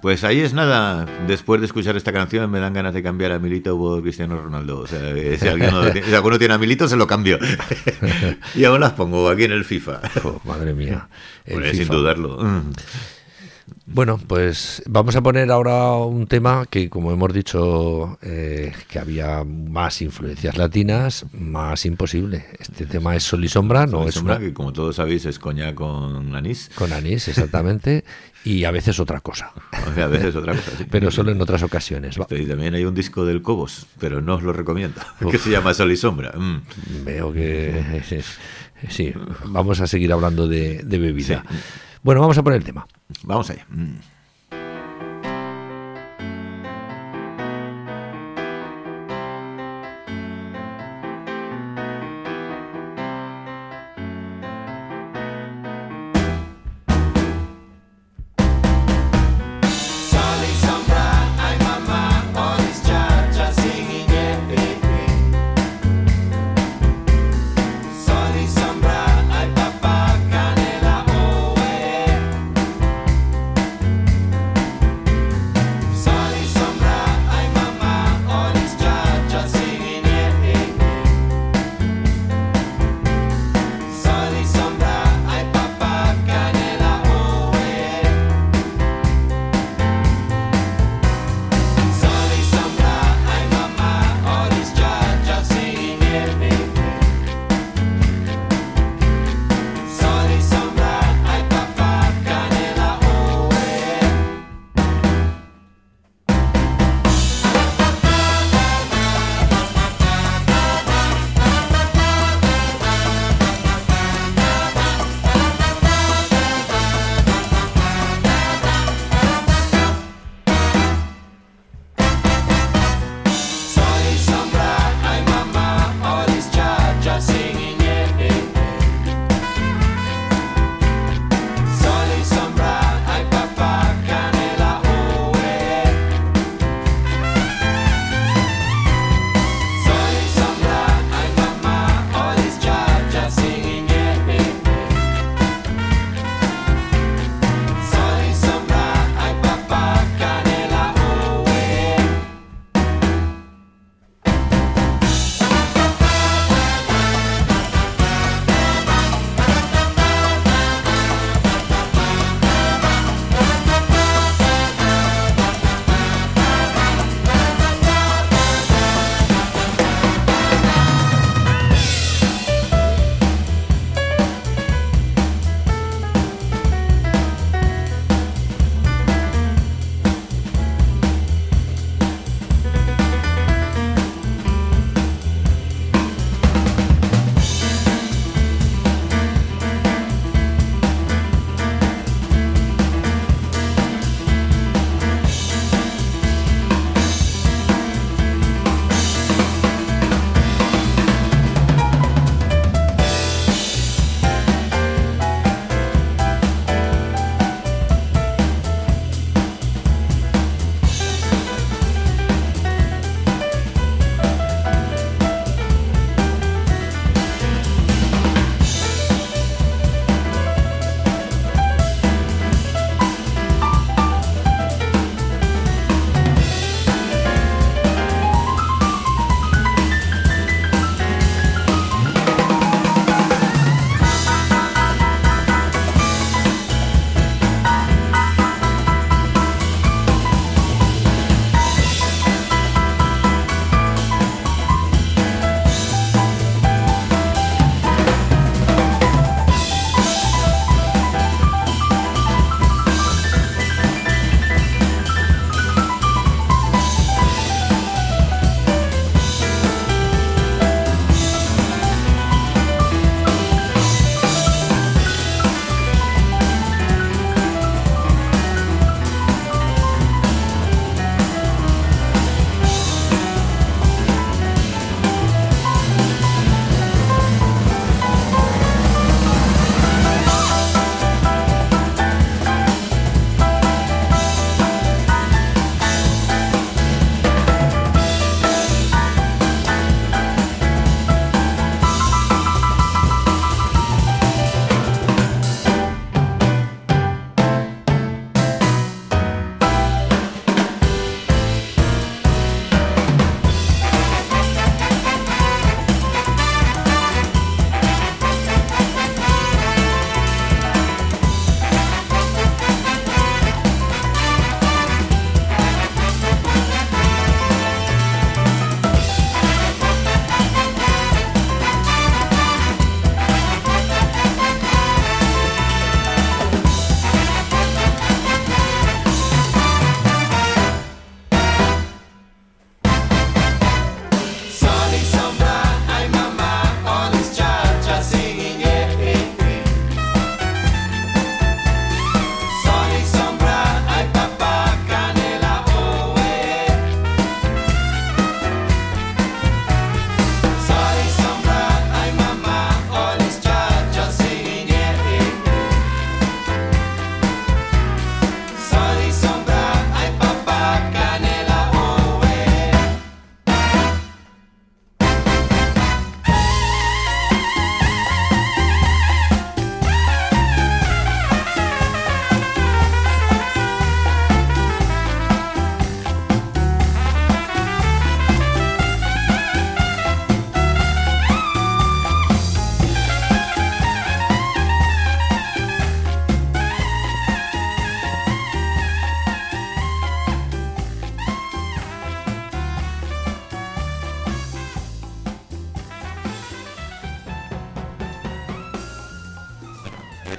Pues ahí es nada. Después de escuchar esta canción me dan ganas de cambiar a Milito por Cristiano Ronaldo. O sea, si alguno tiene a Milito, se lo cambio. Y aún las pongo aquí en el FIFA. Oh, madre mía. Pues sin dudarlo. Bueno, pues vamos a poner ahora un tema que, como hemos dicho, que había más influencias latinas, más imposible. Este tema es Sol y Sombra, no es Sombra, que como todos sabéis es coñac con anís. Con anís, exactamente, y a veces otra cosa. O sea, a veces otra cosa, sí. Pero solo en otras ocasiones. Y también hay un disco del Cobos, pero no os lo recomiendo, que se llama Sol y Sombra. Veo que sí, vamos a seguir hablando de bebida. Sí. Bueno, vamos a poner el tema. Vamos allá. Sol y sombra, ay papá, canela, oh,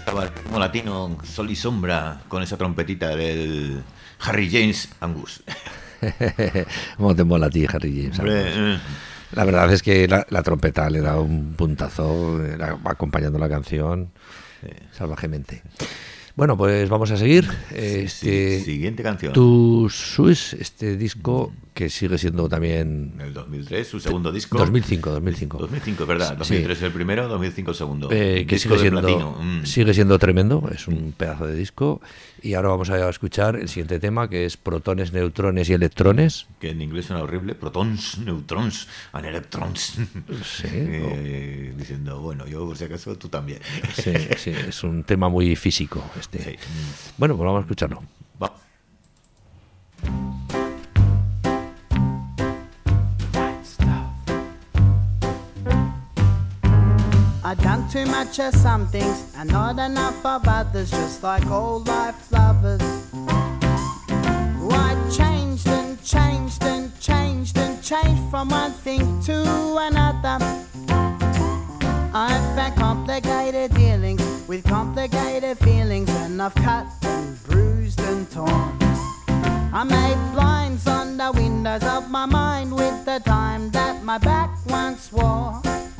estaba como latino, sol y sombra, con esa trompetita del Harry James Angus. ¿Cómo te mola a ti, Harry James Angus? La verdad es que la trompeta le da un puntazo, va acompañando la canción salvajemente. Bueno, pues vamos a seguir. Siguiente canción. Tu Swiss, este disco que sigue siendo también... El 2003, su segundo disco. 2005, es verdad. 2003 el primero, 2005 el segundo. Que sigue siendo tremendo, es un pedazo de disco. Y ahora vamos a escuchar el siguiente tema, que es Protones, Neutrones y Electrones. Que en inglés suena horrible. Protons, neutrons and electrons. Sí. Diciendo, bueno, yo por si acaso, tú también. Sí, es un tema muy físico. Sí. Bueno, pues vamos a escucharlo. Va. I've done too much of some things and not enough of others, just like old life lovers. I changed and changed and changed and changed from one thing to another. I've had complicated dealings with complicated feelings, and I've cut and bruised and torn. I made blinds on the windows of my mind with the time that my back once wore.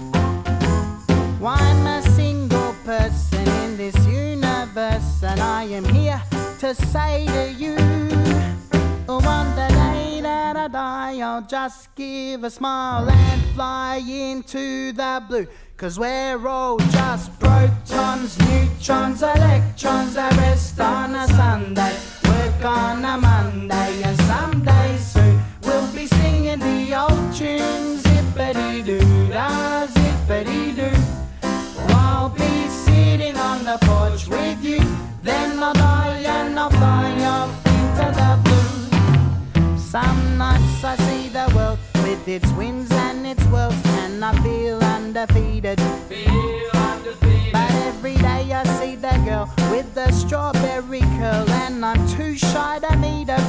I'm a single person in this universe, and I am here to say to you, on the day that I die, I'll just give a smile and fly into the blue. 'Cause we're all just protons, neutrons, electrons that rest on a Sunday, work on a Monday, and someday soon we'll be singing the old tunes, zippity-doo-dah, zippity-doo. I'll be sitting on the porch with you, then I'll die and I'll fly off into the blue. Some nights I see the world with its winds and its whirls, and I feel undefeated. But every day I see the girl with the strawberry curl, and I'm too shy to meet her.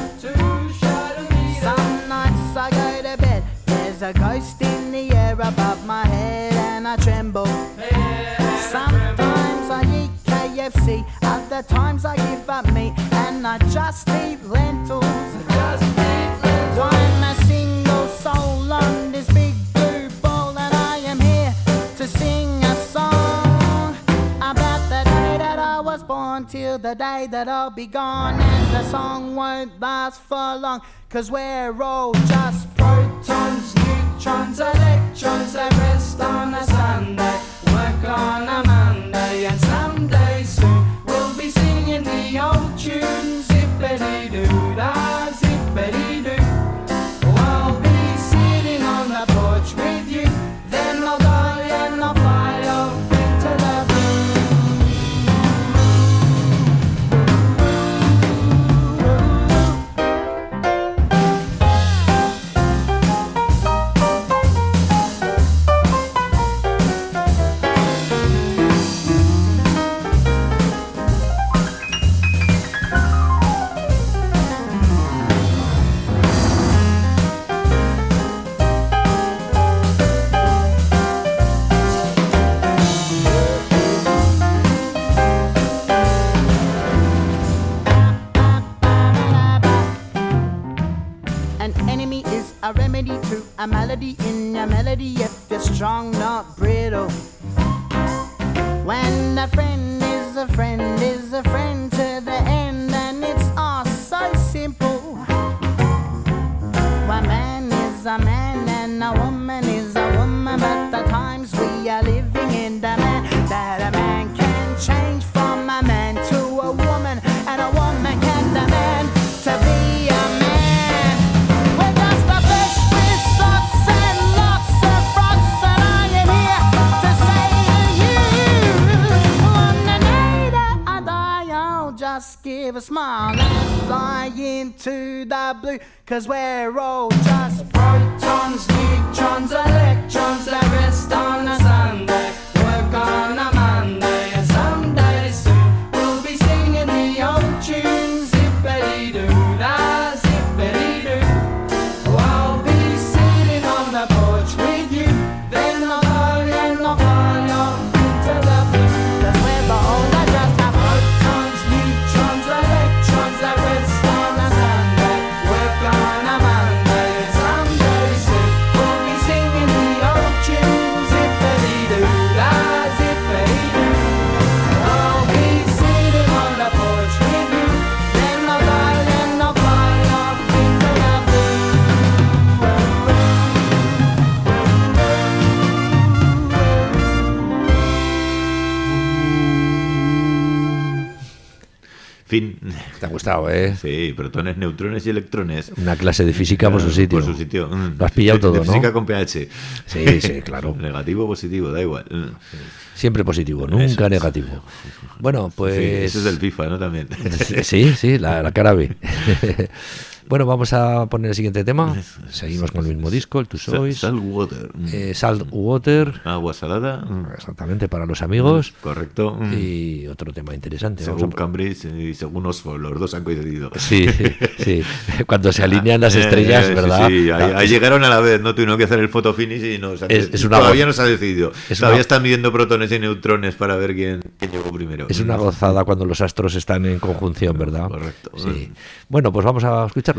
Some nights I go to bed, there's a ghost in the air above my head, and I tremble. Sometimes I eat KFC, other times I give up meat, and I just eat lentils. I'm a single soul on this big blue ball, and I am here to sing a song about the day that I was born till the day that I'll be gone. And the song won't last for long, 'cause we're all just protons, neutrons, electrons that rest on a Sunday, work on a Monday, and someday soon we'll be singing the old tunes, zippity-doo-dah, zippity-doo. I'll be sitting on the porch with you, then I'll die and I'll fly off into the a remedy to a malady in your melody if you're strong, not brittle. When a friend is a friend is a friend to the end, and it's all so simple. One man is a man and a woman is a woman, but the times we are living in demand that a man can change from a man to a woman, and a woman can demand to be a man. Just give a smile and fly into the blue, 'cause we're all just protons, neutrons, electrons that rest on a Sunday, work on a Monday, and someday soon we'll be singing the old tunes, zippity-doo-dah, zippity-doo. I'll be sitting on the porch with you, then I'll die and I'll fly off into the blue, 'cause we're all just fin. Te ha gustado, ¿eh? Sí, protones, neutrones y electrones. Una clase de física por su sitio. Por su sitio. Lo has pillado todo, ¿no? Física con pH. Sí, claro. Negativo, positivo, da igual. Siempre positivo, nunca negativo. Bueno, pues... Sí, eso es del FIFA, ¿no? También. Sí, la cara B. Bueno, vamos a poner el siguiente tema. Seguimos con el mismo disco, el Two Sois. Salt Water. Salt Water. Agua salada. Exactamente, para los amigos. Correcto. Y otro tema interesante. Según Cambridge y según Oxford, los dos han coincidido. Sí. Cuando se alinean las estrellas, ¿verdad? Sí, ahí llegaron a la vez, ¿no? Tuvieron que hacer el photo finish y todavía no se ha decidido. Todavía están midiendo protones y neutrones para ver quién llegó primero. Es una gozada cuando los astros están en conjunción, ¿verdad? Correcto. Sí. Bueno, pues vamos a escucharlo.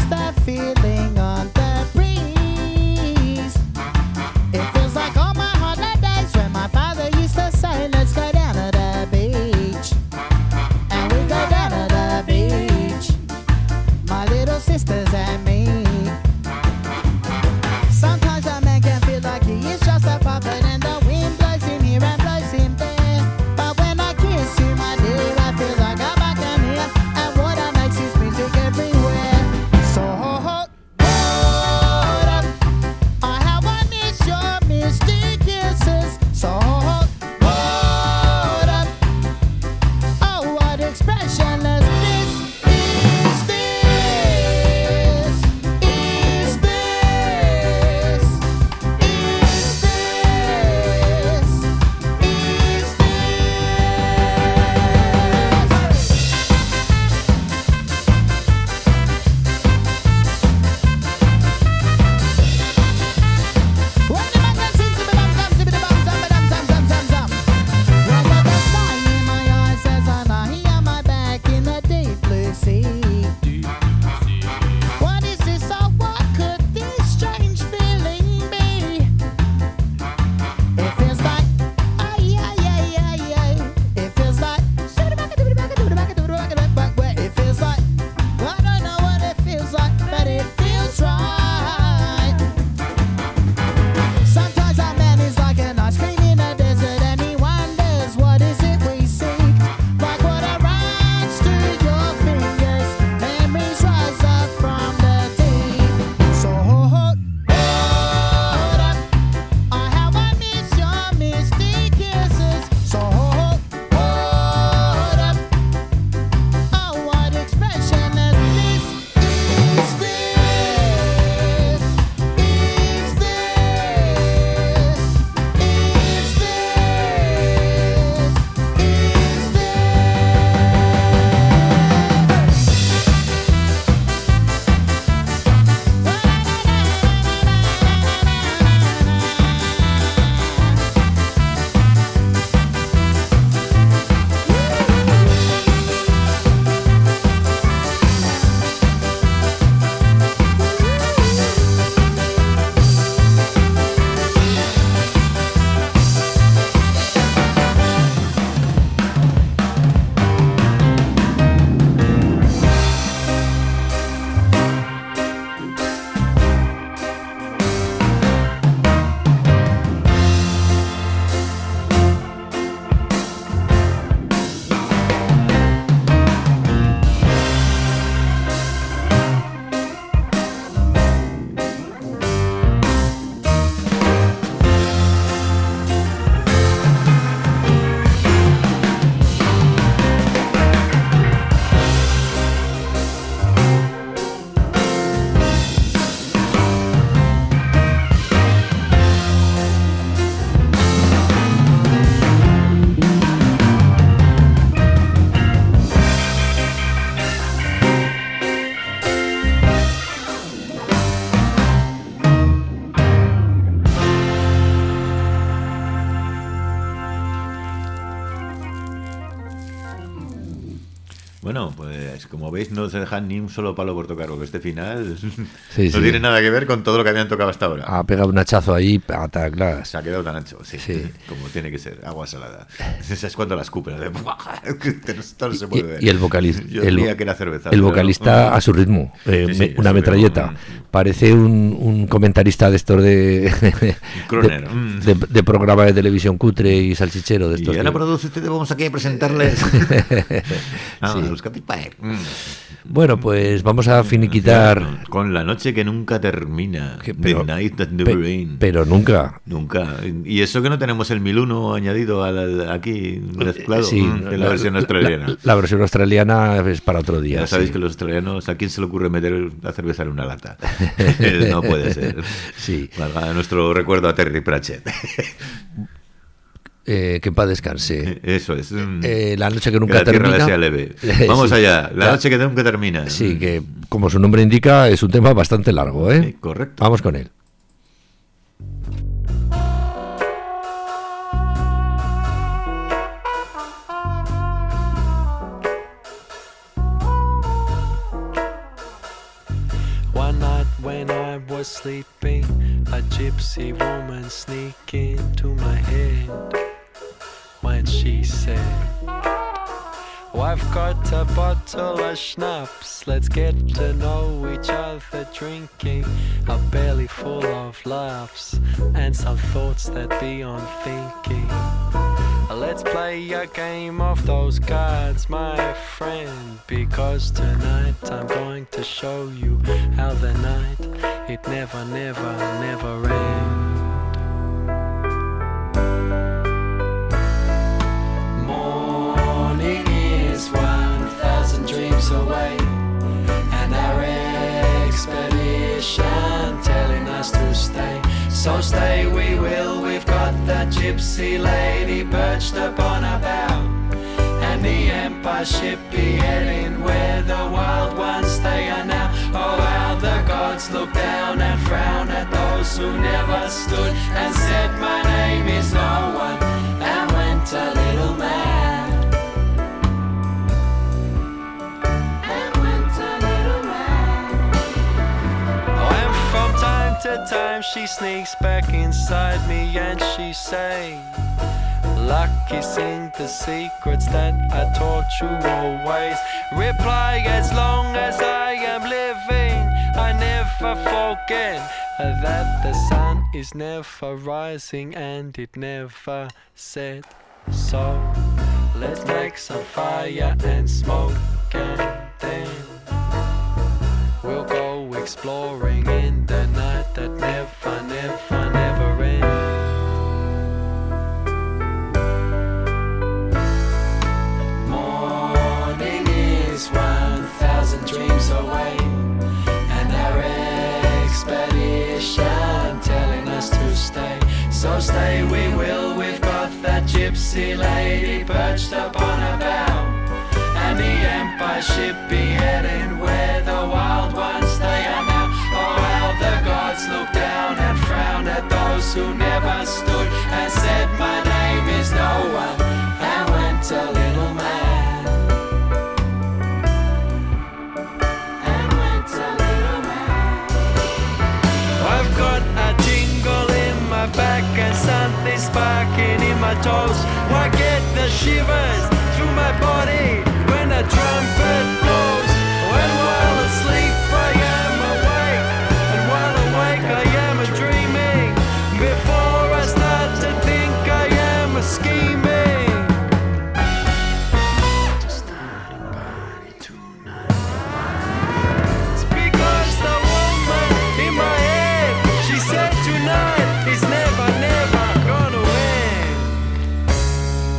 Feeling on the breeze. It feels like all my heart Bueno, pues como veis no se dejan ni un solo palo por tocar, porque este final Sí, no tiene nada que ver con todo lo que habían tocado hasta ahora. Ha pegado un hachazo ahí, pataclas. Se ha quedado tan ancho, sí. Como tiene que ser, agua salada. Esa es cuando la escupen, esto no se puede ver. Y el vocalista, Yo diría que era cerveza. El vocalista a su ritmo, una metralleta. Parece un comentarista de estos de programa de televisión cutre y salchichero de estos. Y ahora produce usted, vamos aquí a presentarles los Catipaer. Bueno, pues vamos a finiquitar con La noche que nunca termina. The Night That Never Rains. Pero nunca. Y eso que no tenemos el 1001 añadido aquí mezclado de la versión australiana. La versión australiana es para otro día. Ya sabéis que los australianos, ¿a quién se le ocurre meter la cerveza en una lata? No puede ser. Sí. Valga nuestro recuerdo a Terry Pratchett. Que en paz descanse. Eso es. La noche que nunca termina. Sea leve. Vamos allá. La noche que nunca termina. Sí, que como su nombre indica, es un tema bastante largo, ¿eh? Correcto. Vamos con él. When I was sleeping, a gypsy woman sneaked into my head when she said, "Oh, I've got a bottle of schnapps, let's get to know each other drinking a belly full of laughs and some thoughts that beyond thinking. Let's play a game of those cards, my friend, because tonight I'm going to show you how the night, it never, never, never ends." Morning is 1,000 dreams away, and our expedition telling us to stay. So stay we will, we've got the gypsy lady perched upon a bow, and the Empire ship be heading where the wild ones stay are now. Oh, how the gods look down and frown at those who never stood and said my name is no one, and went a little mad. To time she sneaks back inside me and she say, "Lucky sing the secrets that I taught you always." Reply, "As long as I am living, I never forget that the sun is never rising and it never set. So let's make some fire and smoke, and then we'll go exploring in the night that never, never, never ends." Morning is 1,000 dreams away, and our expedition telling us to stay. So stay we will, we've got that gypsy lady perched upon a bow, and the Empire ship be heading where the wild ones stay are now. Oh, how the gods look down and frown at those who never stood and said my name is no one, and went a little mad. And went a little mad. I've got a tingle in my back and something sparking in my toes. Why get the shivers through my body when the trumpet blows? When while asleep I am awake, and while awake I am dreaming, before I start to think I am scheming. To start a party tonight. It's because the woman in my head, she said tonight is never, never gonna end.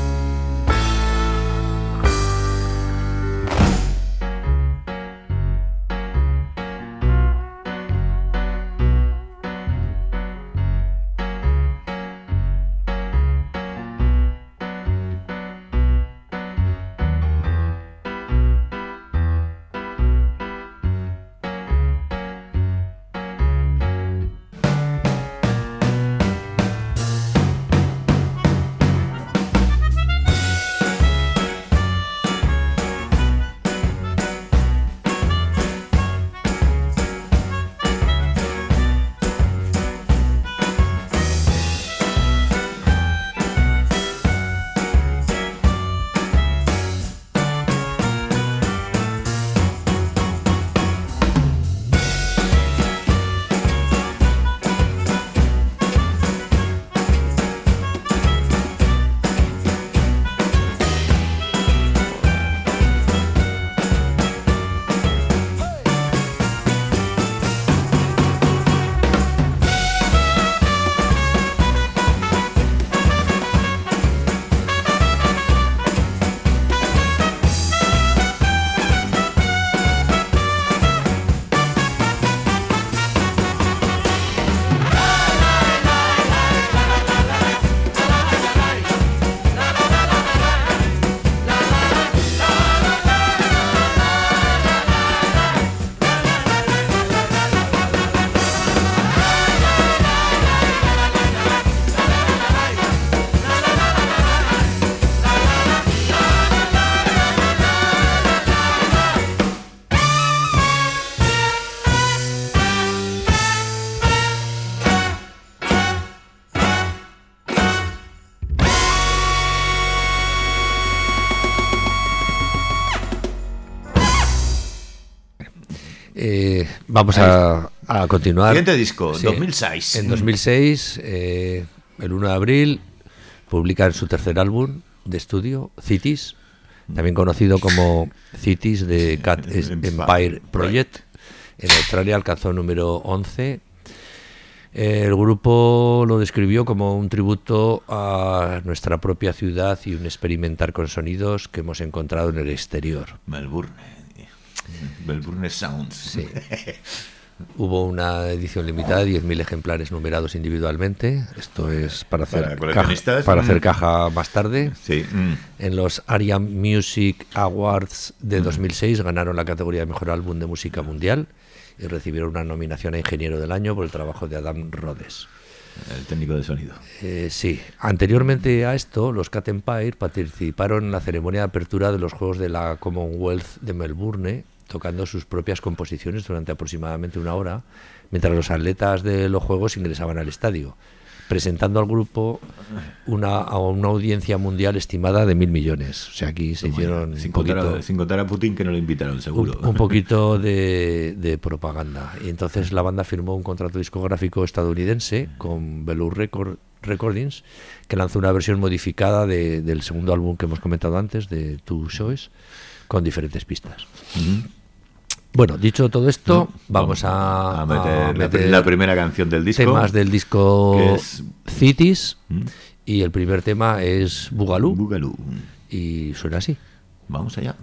Vamos a continuar. Siguiente disco, Sí, 2006. En 2006, el 1 de abril, publican su tercer álbum de estudio, Cities, también conocido como Cities de Cat Empire Project. En Australia alcanzó número 11. El grupo lo describió como un tributo a nuestra propia ciudad y un experimentar con sonidos que hemos encontrado en el exterior. Melbourne Sounds. Sí. Hubo una edición limitada, 10.000 ejemplares numerados individualmente. Esto es para hacer caja más tarde. Sí. En los ARIA Music Awards de 2006 ganaron la categoría de Mejor Álbum de Música Mundial y recibieron una nominación a Ingeniero del Año por el trabajo de Adam Rhodes. El técnico de sonido. Sí. Anteriormente a esto, los Cat Empire participaron en la ceremonia de apertura de los Juegos de la Commonwealth de Melbourne, tocando sus propias composiciones durante aproximadamente una hora, mientras los atletas de los Juegos ingresaban al estadio, presentando al grupo a una audiencia mundial estimada de 1.000 millones. O sea, aquí se hicieron sin contar a Putin, que no lo invitaron, seguro. Un poquito de propaganda. Y entonces la banda firmó un contrato discográfico estadounidense con Velour Recordings, que lanzó una versión modificada del segundo álbum que hemos comentado antes, de Two Shows, con diferentes pistas. Bueno, dicho todo esto, vamos a meter la primera canción del disco. Temas del disco, que es Cities, y el primer tema es Boogaloo. Boogaloo. Y suena así. Vamos allá.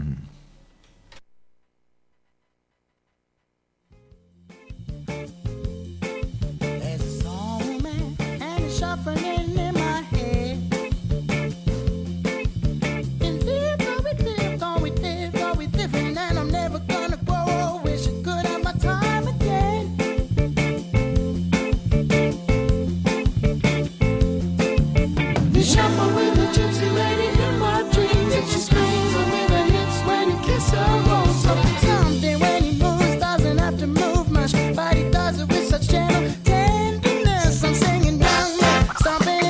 Shuffle with the gypsy lady in my dreams, and she screams with her hips when you kiss her. Stomping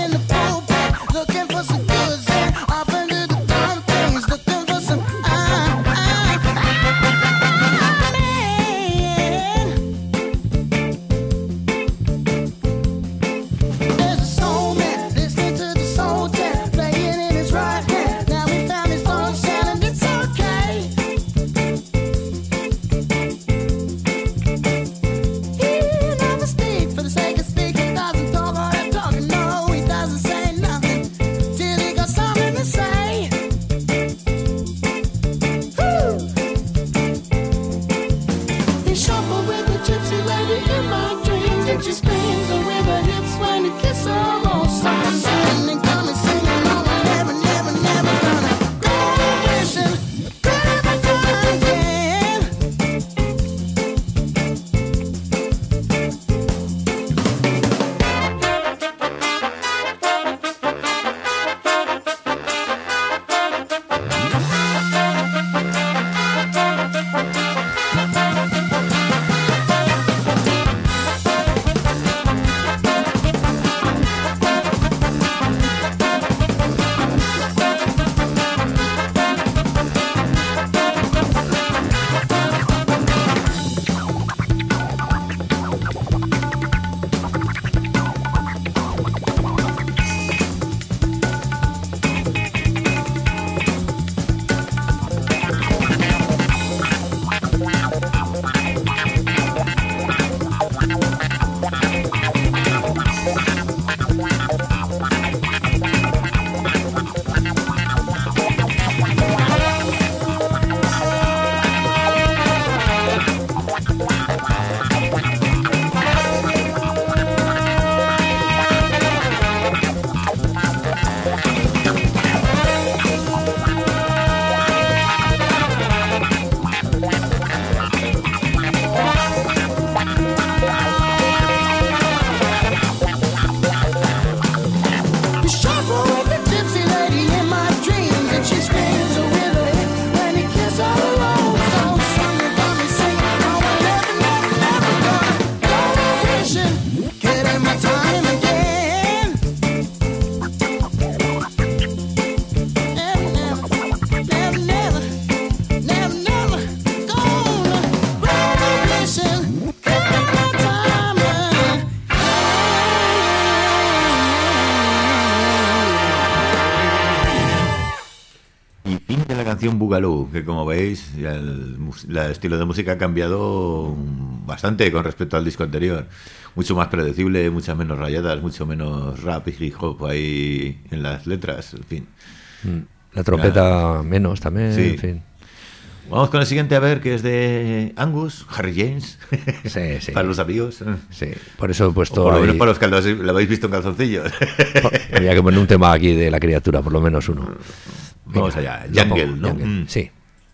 de la canción Boogaloo, que como veis el estilo de música ha cambiado bastante con respecto al disco anterior. Mucho más predecible, muchas menos rayadas, mucho menos rap y hip hop ahí en las letras, en fin. La trompeta menos también, sí. En fin. Vamos con el siguiente, a ver, que es de Angus, Harry James. Sí. Para los amigos. Sí, por eso he puesto. O por lo menos ahí, para los que lo habéis visto en calzoncillos. Había que poner un tema aquí de la criatura, por lo menos uno. Vamos allá, Jungle, ¿no? Jungle. Sí.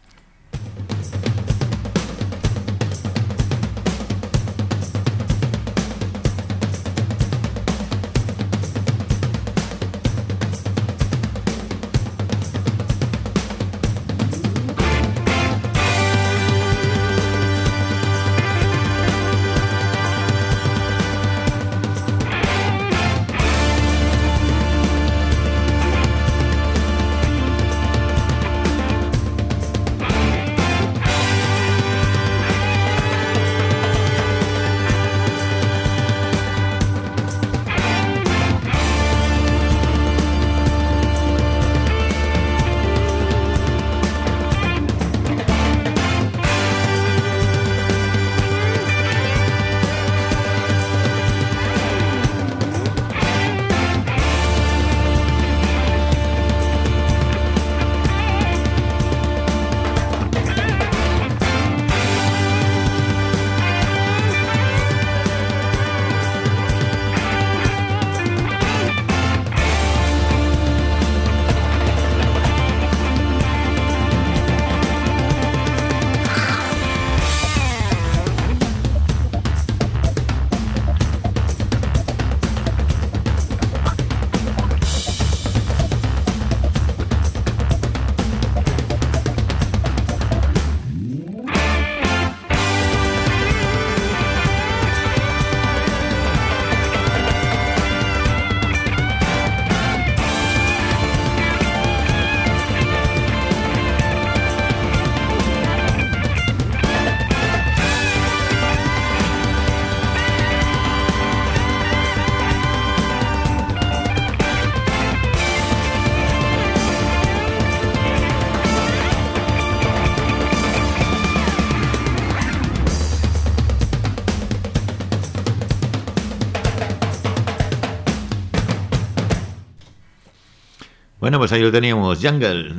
Bueno, pues ahí lo teníamos, Jungle,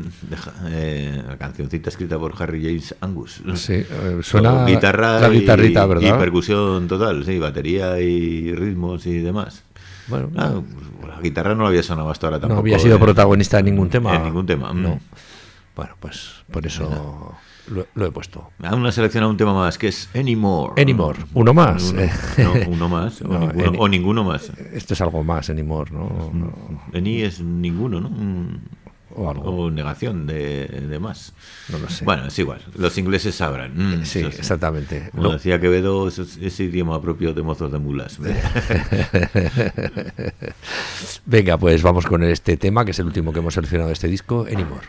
la cancioncita escrita por Harry James Angus. Sí, suena guitarra la guitarrita, ¿verdad? Y percusión total, sí, batería y ritmos y demás. Bueno, la guitarra no la había sonado hasta ahora tampoco. No había sido protagonista de ningún tema. En ningún tema. No. Bueno, pues por eso lo he puesto. Aún ha seleccionado un tema más, que es Anymore. Anymore, uno más. Uno más, No, o ninguno más. Esto es algo más, Anymore, ¿no? Any es ninguno, ¿no? O algo. O negación de más. No lo sé. Bueno, es igual, los ingleses sabrán. Sí, exactamente. Como decía Quevedo, es idioma propio de mozos de mulas. Venga, pues vamos con este tema, que es el último que hemos seleccionado de este disco, Anymore.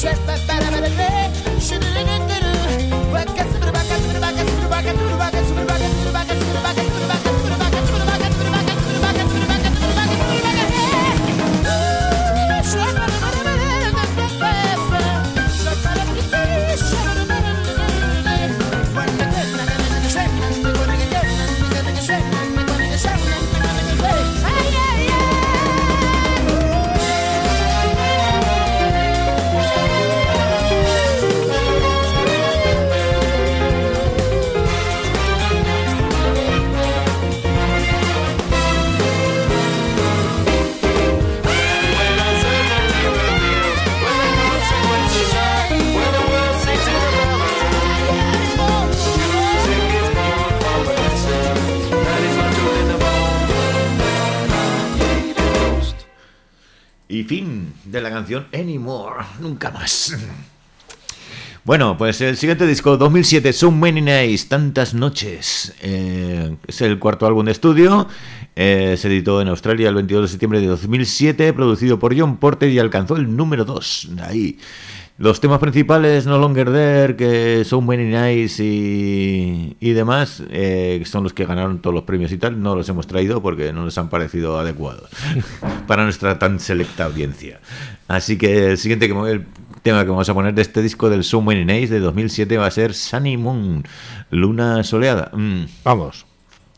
Y fin de la canción Anymore, nunca más. Bueno, pues el siguiente disco, 2007, So Many Nights, Tantas Noches. Es el cuarto álbum de estudio. Se editó en Australia el 22 de septiembre de 2007, producido por John Porter y alcanzó el número 2. Ahí. Los temas principales, No Longer There, que So Many Nights y demás, son los que ganaron todos los premios y tal. No los hemos traído porque no nos han parecido adecuados para nuestra tan selecta audiencia. Así que el siguiente tema que vamos a poner de este disco del So Many Nights de 2007 va a ser Sunny Moon, Luna Soleada. Vamos.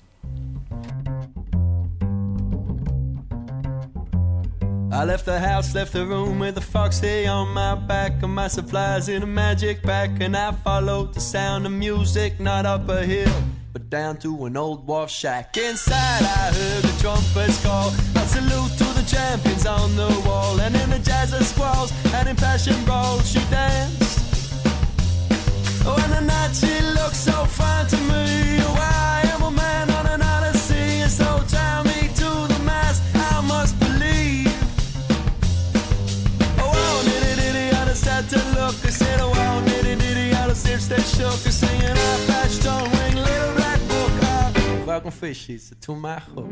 I left the house, left the room with a foxy on my back and my supplies in a magic pack, and I followed the sound of music, not up a hill, but down to an old wharf shack. Inside I heard the trumpets call, a salute to the champions on the wall, and in the jazz of squalls and in passion brawls she danced. Oh, and the night she looked so fine to me. Oh, I am a man on an odyssey, and so tie me to the mast, I must believe. Oh, wow, nitty-ditty, I just had to look. I said, oh, wow, nitty-ditty, I just if they shook. I singing, I patched on ring, little black book. Ah, fucking fishies to my hook.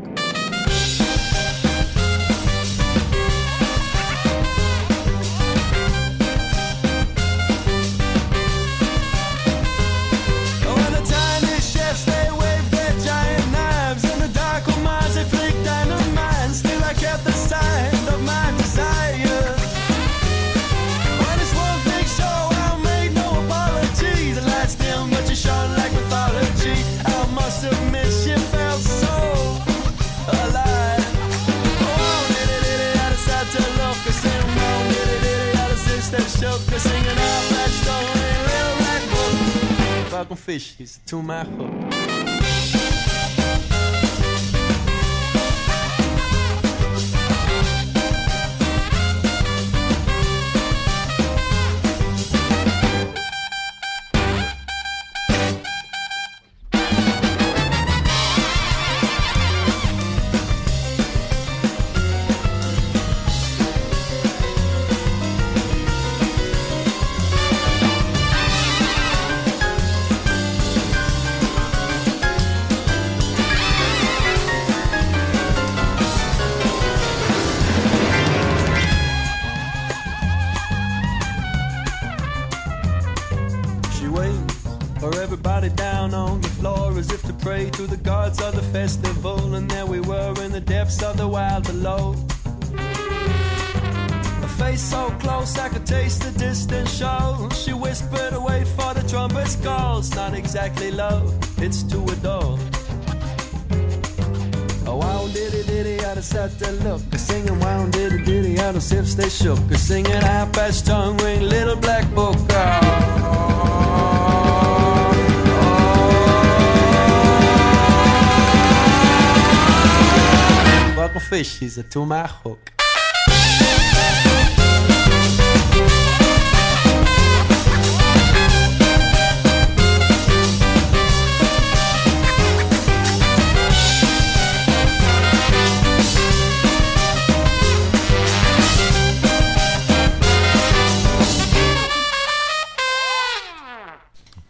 Singing out that story, little black book. Fucking fishies to my hook. To the gods of the festival, and there we were in the depths of the wild below. A face so close I could taste the distant show. She whispered, wait for the trumpet's call. It's not exactly love, it's to adore. Oh, wow, diddy diddy, I just had to look. Singing, wow, diddy diddy, out of sips they shook. Singing, high-pitched tongue ring, little black book. Fucking fishies to my hook.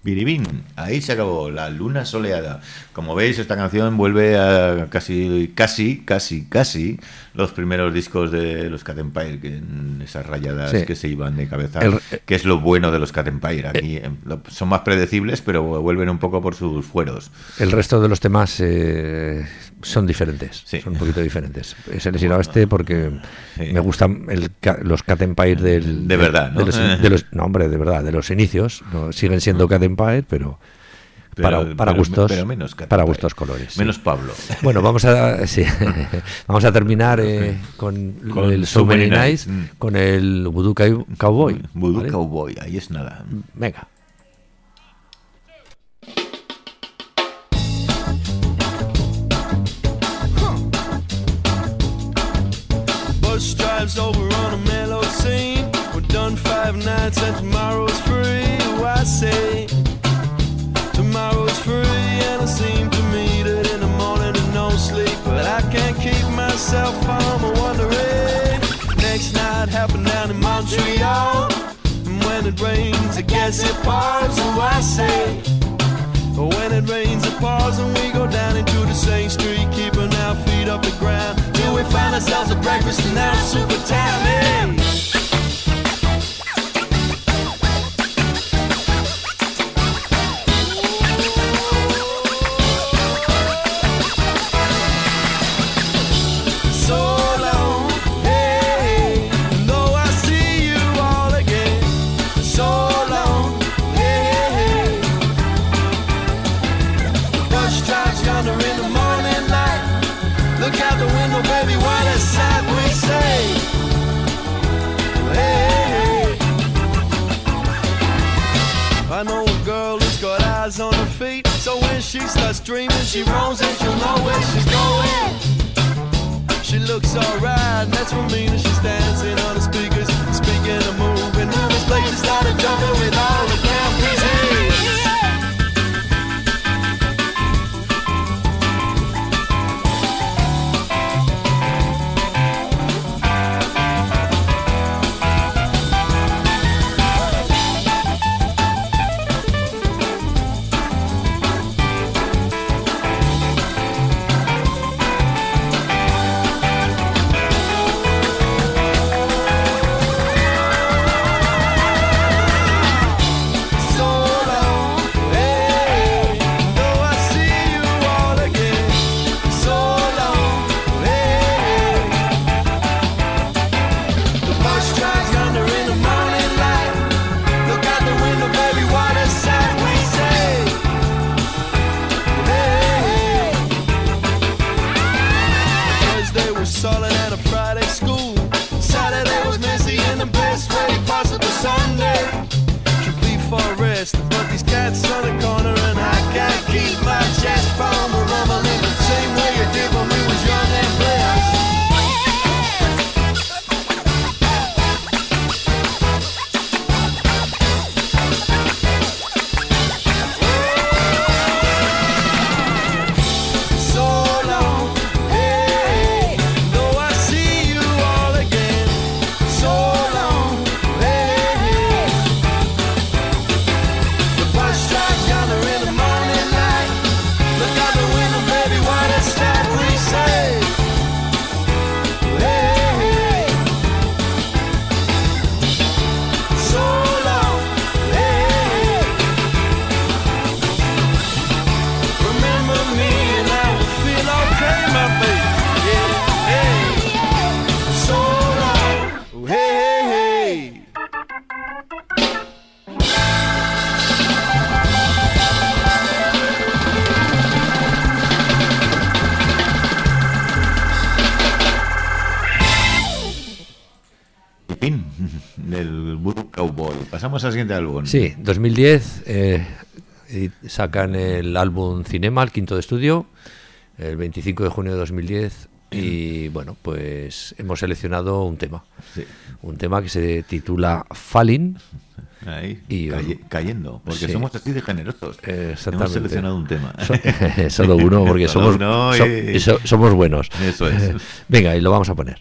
Biribín, ahí se acabó, La Luna Soleada. Como veis, esta canción vuelve a casi los primeros discos de los Cat Empire, que en esas rayadas que se iban de cabeza, que es lo bueno de los Cat Empire. Aquí son más predecibles, pero vuelven un poco por sus fueros. El resto de los temas son diferentes, son un poquito diferentes. He seleccionado porque me gustan los Cat Empire de verdad, ¿no? De los inicios, ¿no? Siguen siendo Cat Empire, pero para gustos, pero menos para gustos colores. Menos Pablo. Bueno, vamos a terminar con el So Many Nights, con el Voodoo Cowboy. Voodoo ¿vale? Cowboy, ahí es nada. Venga. Bus drives over on a mellow scene. We're done 5 nights and tomorrow's free. Oh, I say tomorrow's free, and it seemed to me that in the morning there's no sleep, but I can't keep myself from wondering. Next night happened down in Montreal, and when it rains, I guess it pours. So I say, when it rains, it pours, and we go down into the same street, keeping our feet off the ground till we find ourselves a breakfast in our super town. Hey. I know a girl who's got eyes on her feet, so when she starts dreaming, she roams and she'll know where she's going. She looks alright, that's what means she's dancing on the speakers, speaking and moving. Now this place started jumping with all the damn pieces. Del Voodoo Cowboy. Pasamos al siguiente álbum. Sí, 2010 sacan el álbum Cinema, el quinto de estudio, el 25 de junio de 2010. Y bueno, pues hemos seleccionado un tema. Sí. Un tema que se titula Falling. Ahí, y, cayendo, porque somos así de generosos. Exactamente. Hemos seleccionado un tema. Solo uno, porque somos buenos. Eso es. Venga, y lo vamos a poner.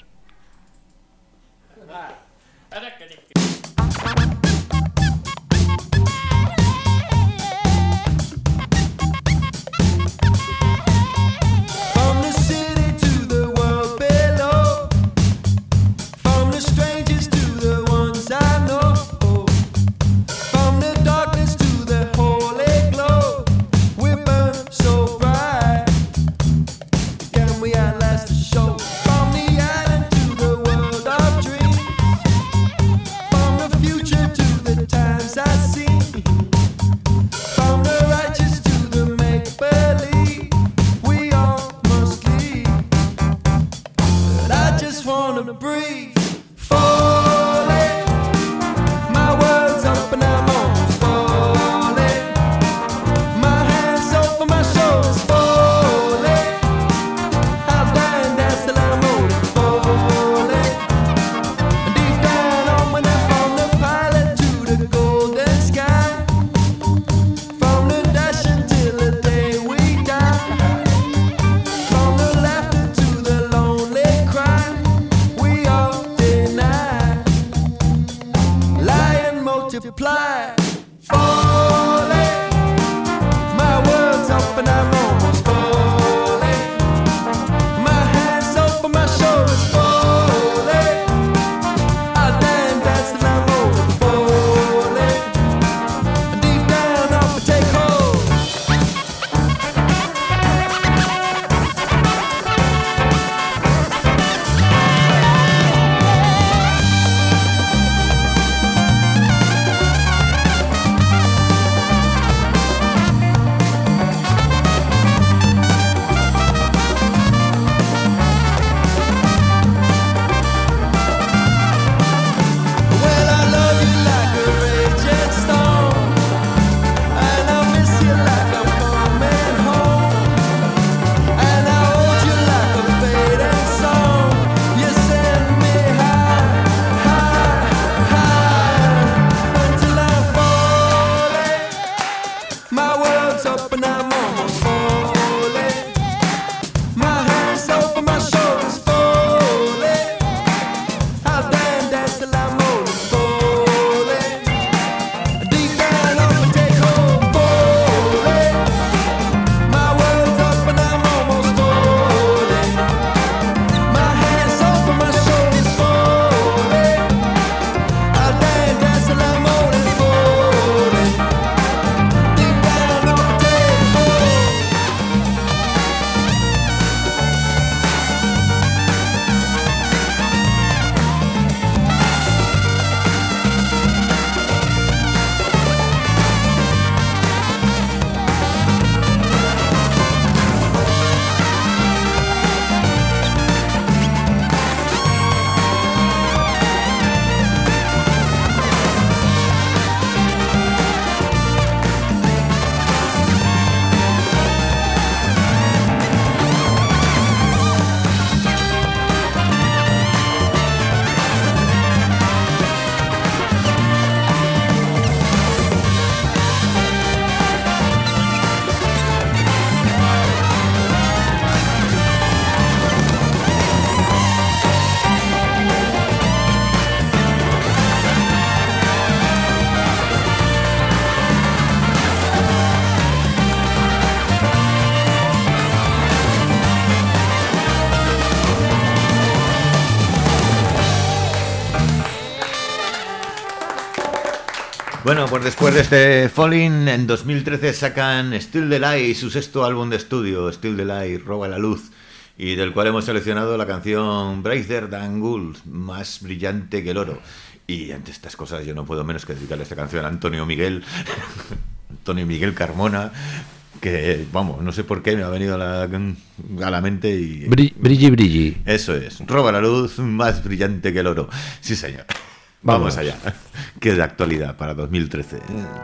Bueno, pues después de este Falling, en 2013 sacan Still the Light, su sexto álbum de estudio, Still the Light, Roba la Luz, y del cual hemos seleccionado la canción Brighter Than Gold, más brillante que el oro. Y ante estas cosas yo no puedo menos que dedicarle esta canción a Antonio Miguel Carmona, que, vamos, no sé por qué me ha venido a la mente y... Brilli. Eso es, Roba la Luz, más brillante que el oro. Sí, señor. Vamos allá. Que de actualidad para 2013.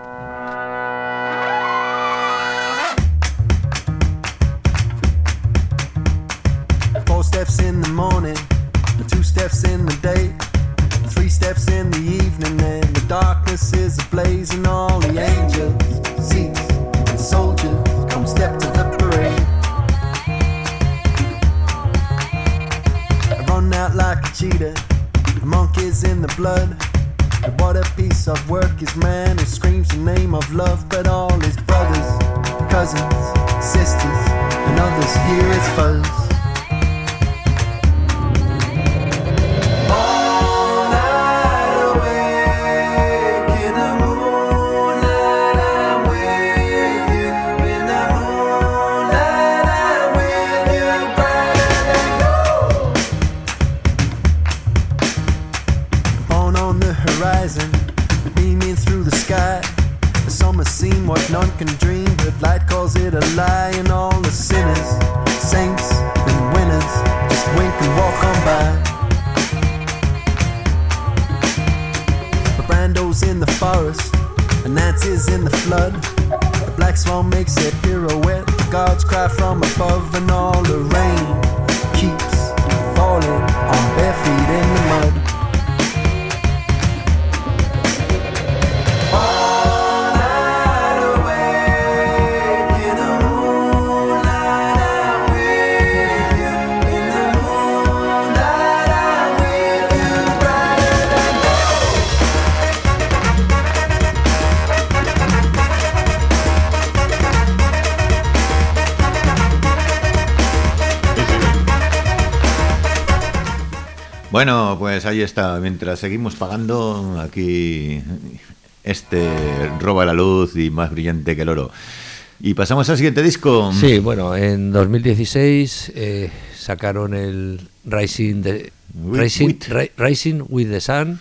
4 steps in the morning, 2 steps in the day, 3 steps in the evening, and the darkness is ablaze, and all the angels, seats, and soldiers come step to the parade. I run out like a cheetah, the monkey's in the blood. And what a piece of work is man who screams the name of love, but all his brothers, cousins, sisters, and others hear his fuzz. All night awake in the moonlight, I'm with you. In the moonlight, I'm with you, brighter than gold. Born on the horizon, beaming through the sky. The summer scene, what none can dream, but light calls it a lie. And all the sinners, saints, and winners just wink and walk on by. The Brando's in the forest, and Nancy's in the flood. The black swan makes a pirouette, the gods cry from above, and all the rain keeps falling on bare feet in the mud. Bueno, pues ahí está. Mientras seguimos pagando, aquí Roba la Luz y más brillante que el oro. Y pasamos al siguiente disco. Sí, bueno, en 2016 sacaron el Rising with the Sun,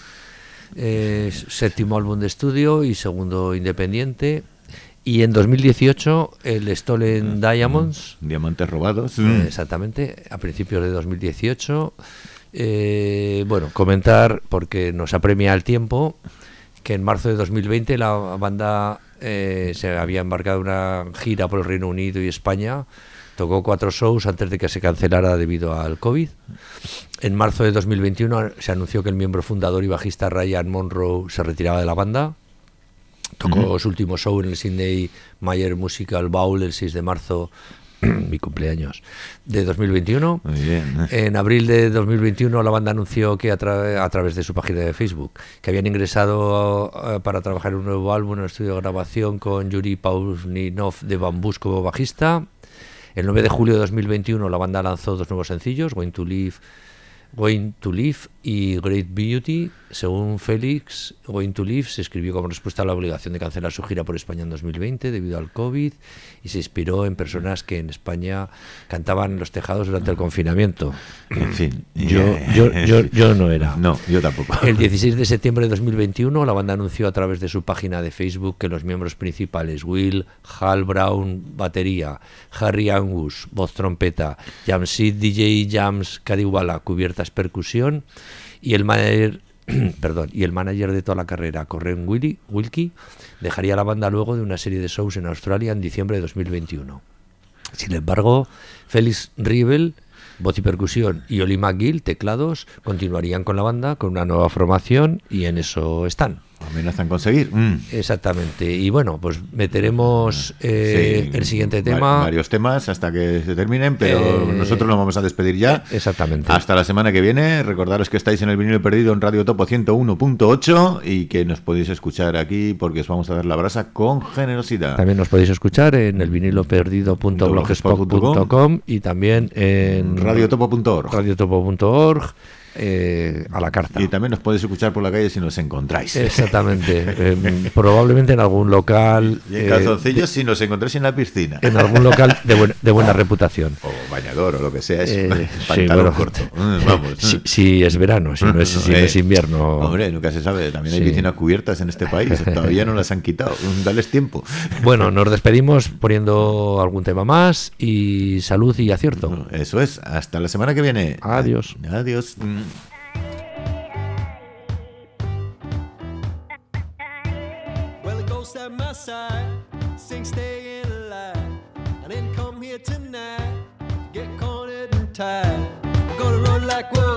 séptimo álbum de estudio y segundo independiente. Y en 2018 el Stolen Diamonds. Diamantes robados. Exactamente, a principios de 2018. Bueno, comentar, porque nos apremia el tiempo, que en marzo de 2020 la banda se había embarcado en una gira por el Reino Unido y España. Tocó 4 shows antes de que se cancelara debido al COVID. En marzo de 2021 se anunció que el miembro fundador y bajista Ryan Monroe se retiraba de la banda. Tocó su último show en el Sydney Mayer Musical Bowl el 6 de marzo, mi cumpleaños, de 2021. Muy bien. En abril de 2021 la banda anunció que a través de su página de Facebook que habían ingresado para trabajar en un nuevo álbum en el estudio de grabación con Yuri Paulinov de Bambús como bajista. El 9 de julio de 2021 la banda lanzó 2 nuevos sencillos, Going to Live y Great Beauty. Según Félix, Going to Live se escribió como respuesta a la obligación de cancelar su gira por España en 2020 debido al COVID y se inspiró en personas que en España cantaban en los tejados durante el confinamiento. En fin, yo no era. No, yo tampoco. El 16 de septiembre de 2021 la banda anunció a través de su página de Facebook que los miembros principales, Will Hal Brown, batería, Harry Angus, voz trompeta, Jamsid DJ Jams Kadiwala, cubiertas percusión, y el manager de toda la carrera, Corren Wilkie, dejaría la banda luego de una serie de shows en Australia en diciembre de 2021. Sin embargo, Felix Riebel, voz y percusión, y Oli McGill, teclados, continuarían con la banda con una nueva formación y en eso están. Amenazan con seguir. Exactamente. Y bueno, pues meteremos el siguiente tema. Varios temas hasta que se terminen, pero nosotros nos vamos a despedir ya. Exactamente. Hasta la semana que viene. Recordaros que estáis en el vinilo perdido en Radio Topo 101.8 y que nos podéis escuchar aquí porque os vamos a dar la brasa con generosidad. También nos podéis escuchar en el viniloperdido.blogspot.com y también en radiotopo.org. radiotopo.org a la carta. Y también nos podéis escuchar por la calle si nos encontráis. Exactamente. Probablemente en algún local. Y en calzoncillos si nos encontráis en la piscina. En algún local de buena reputación. O bañador o lo que sea. Pantalón corto. Vamos. Si es verano, si no es invierno. Hombre, nunca se sabe. También hay piscinas cubiertas en este país. Todavía no las han quitado. Dales tiempo. Bueno, nos despedimos poniendo algún tema más y salud y acierto. Eso es. Hasta la semana que viene. Adiós. Adiós. Well, a ghost at my side, sing staying alive. I didn't come here tonight to get cornered and tied. I'm gonna run like what